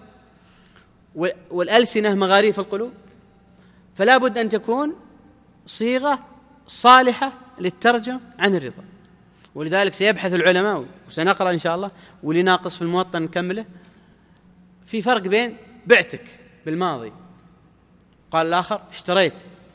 والألسنة مغاريف القلوب، فلا بد أن تكون صيغة صالحة للترجمة عن الرضا. ولذلك سيبحث العلماء، وسنقرأ إن شاء الله ولناقص في الموطن نكمله، في فرق بين بعتك بالماضي قال الآخر اشتريت.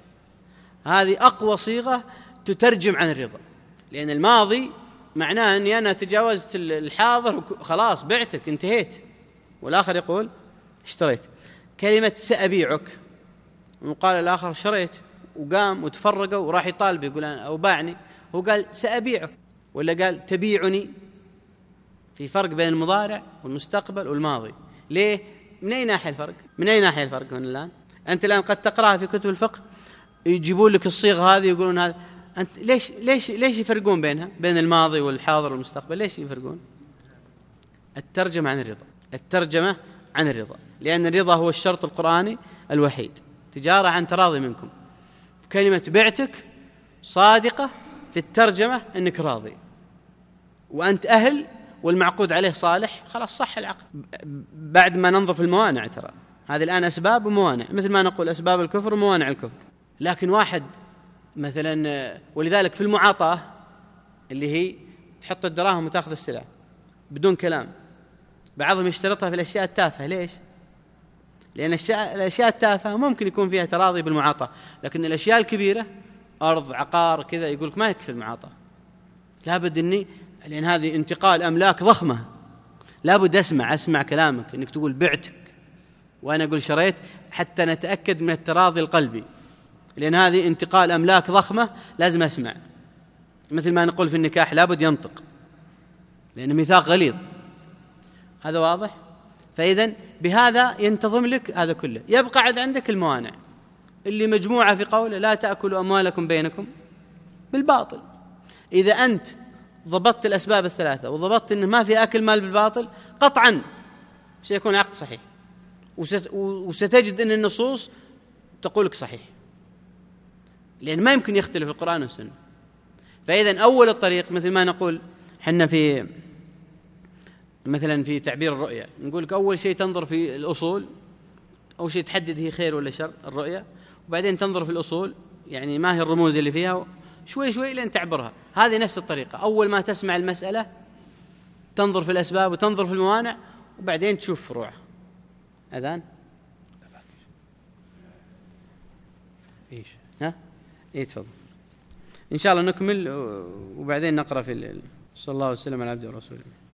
هذه أقوى صيغة تترجم عن الرضا، لأن الماضي معناه أني أنا تجاوزت الحاضر خلاص بعتك انتهيت، والآخر يقول اشتريت. كلمة سأبيعك وقال الآخر شريت، وقام وتفرقوا وراح يطالب يقول أنا أو باعني، هو قال سأبيعك ولا قال تبيعني. في فرق بين المضارع والمستقبل والماضي. ليه؟ من أي ناحية الفرق؟ من أي ناحية الفرق هنا الآن؟ أنت الآن قد تقرأها في كتب الفقه يجيبون لك الصيغة هذه يقولون هذا، أنت ليش ليش ليش يفرقون بينها بين الماضي والحاضر والمستقبل؟ ليش يفرقون؟ الترجمة عن الرضا. الترجمة عن الرضا، لأن الرضا هو الشرط القرآني الوحيد. تجارة عن تراضي منكم. كلمة بعتك صادقة في الترجمة أنك راضي وأنت أهل والمعقود عليه صالح، خلاص صح العقد. بعد ما ننظر في الموانع، ترى هذه الآن أسباب وموانع، مثل ما نقول أسباب الكفر وموانع الكفر. لكن واحد مثلا، ولذلك في المعاطاة اللي هي تحط الدراهم وتأخذ السلعة بدون كلام، بعضهم يشترطها في الأشياء التافهة. ليش؟ لأن الأشياء التافهة ممكن يكون فيها تراضي بالمعاطاة، لكن الأشياء الكبيرة أرض عقار كذا يقولك ما يكفي المعاطاة، لابد أني، لأن هذه انتقال أملاك ضخمة، لابد أسمع أسمع كلامك أنك تقول بعتك وأنا أقول شريت، حتى نتأكد من التراضي القلبي، لأن هذه انتقال أملاك ضخمة لازم أسمع. مثل ما نقول في النكاح لابد ينطق، لأنه ميثاق غليظ. هذا واضح؟ فإذن بهذا ينتظم لك هذا كله. يبقى عاد عندك الموانع اللي مجموعة في قوله لا تأكلوا أموالكم بينكم بالباطل. إذا أنت ضبطت الأسباب الثلاثة وضبطت أنه ما في أكل مال بالباطل، قطعا سيكون عقد صحيح، وستجد أن النصوص تقولك صحيح، لأن ما يمكن يختلف القرآن والسنة. فإذن أول الطريق مثل ما نقول حنا في مثلا في تعبير الرؤية، نقول لك أول شيء تنظر في الأصول، أول شيء تحدد هي خير ولا شر الرؤية، وبعدين تنظر في الأصول يعني ما هي الرموز اللي فيها، شوي شوي لين تعبرها. هذه نفس الطريقة، أول ما تسمع المسألة تنظر في الأسباب وتنظر في الموانع، وبعدين تشوف فروعها. أذان إيش ها إيه تفضل. إن شاء الله نكمل وبعدين نقرأ في صلى الله عليه وسلم على عبده ورسوله.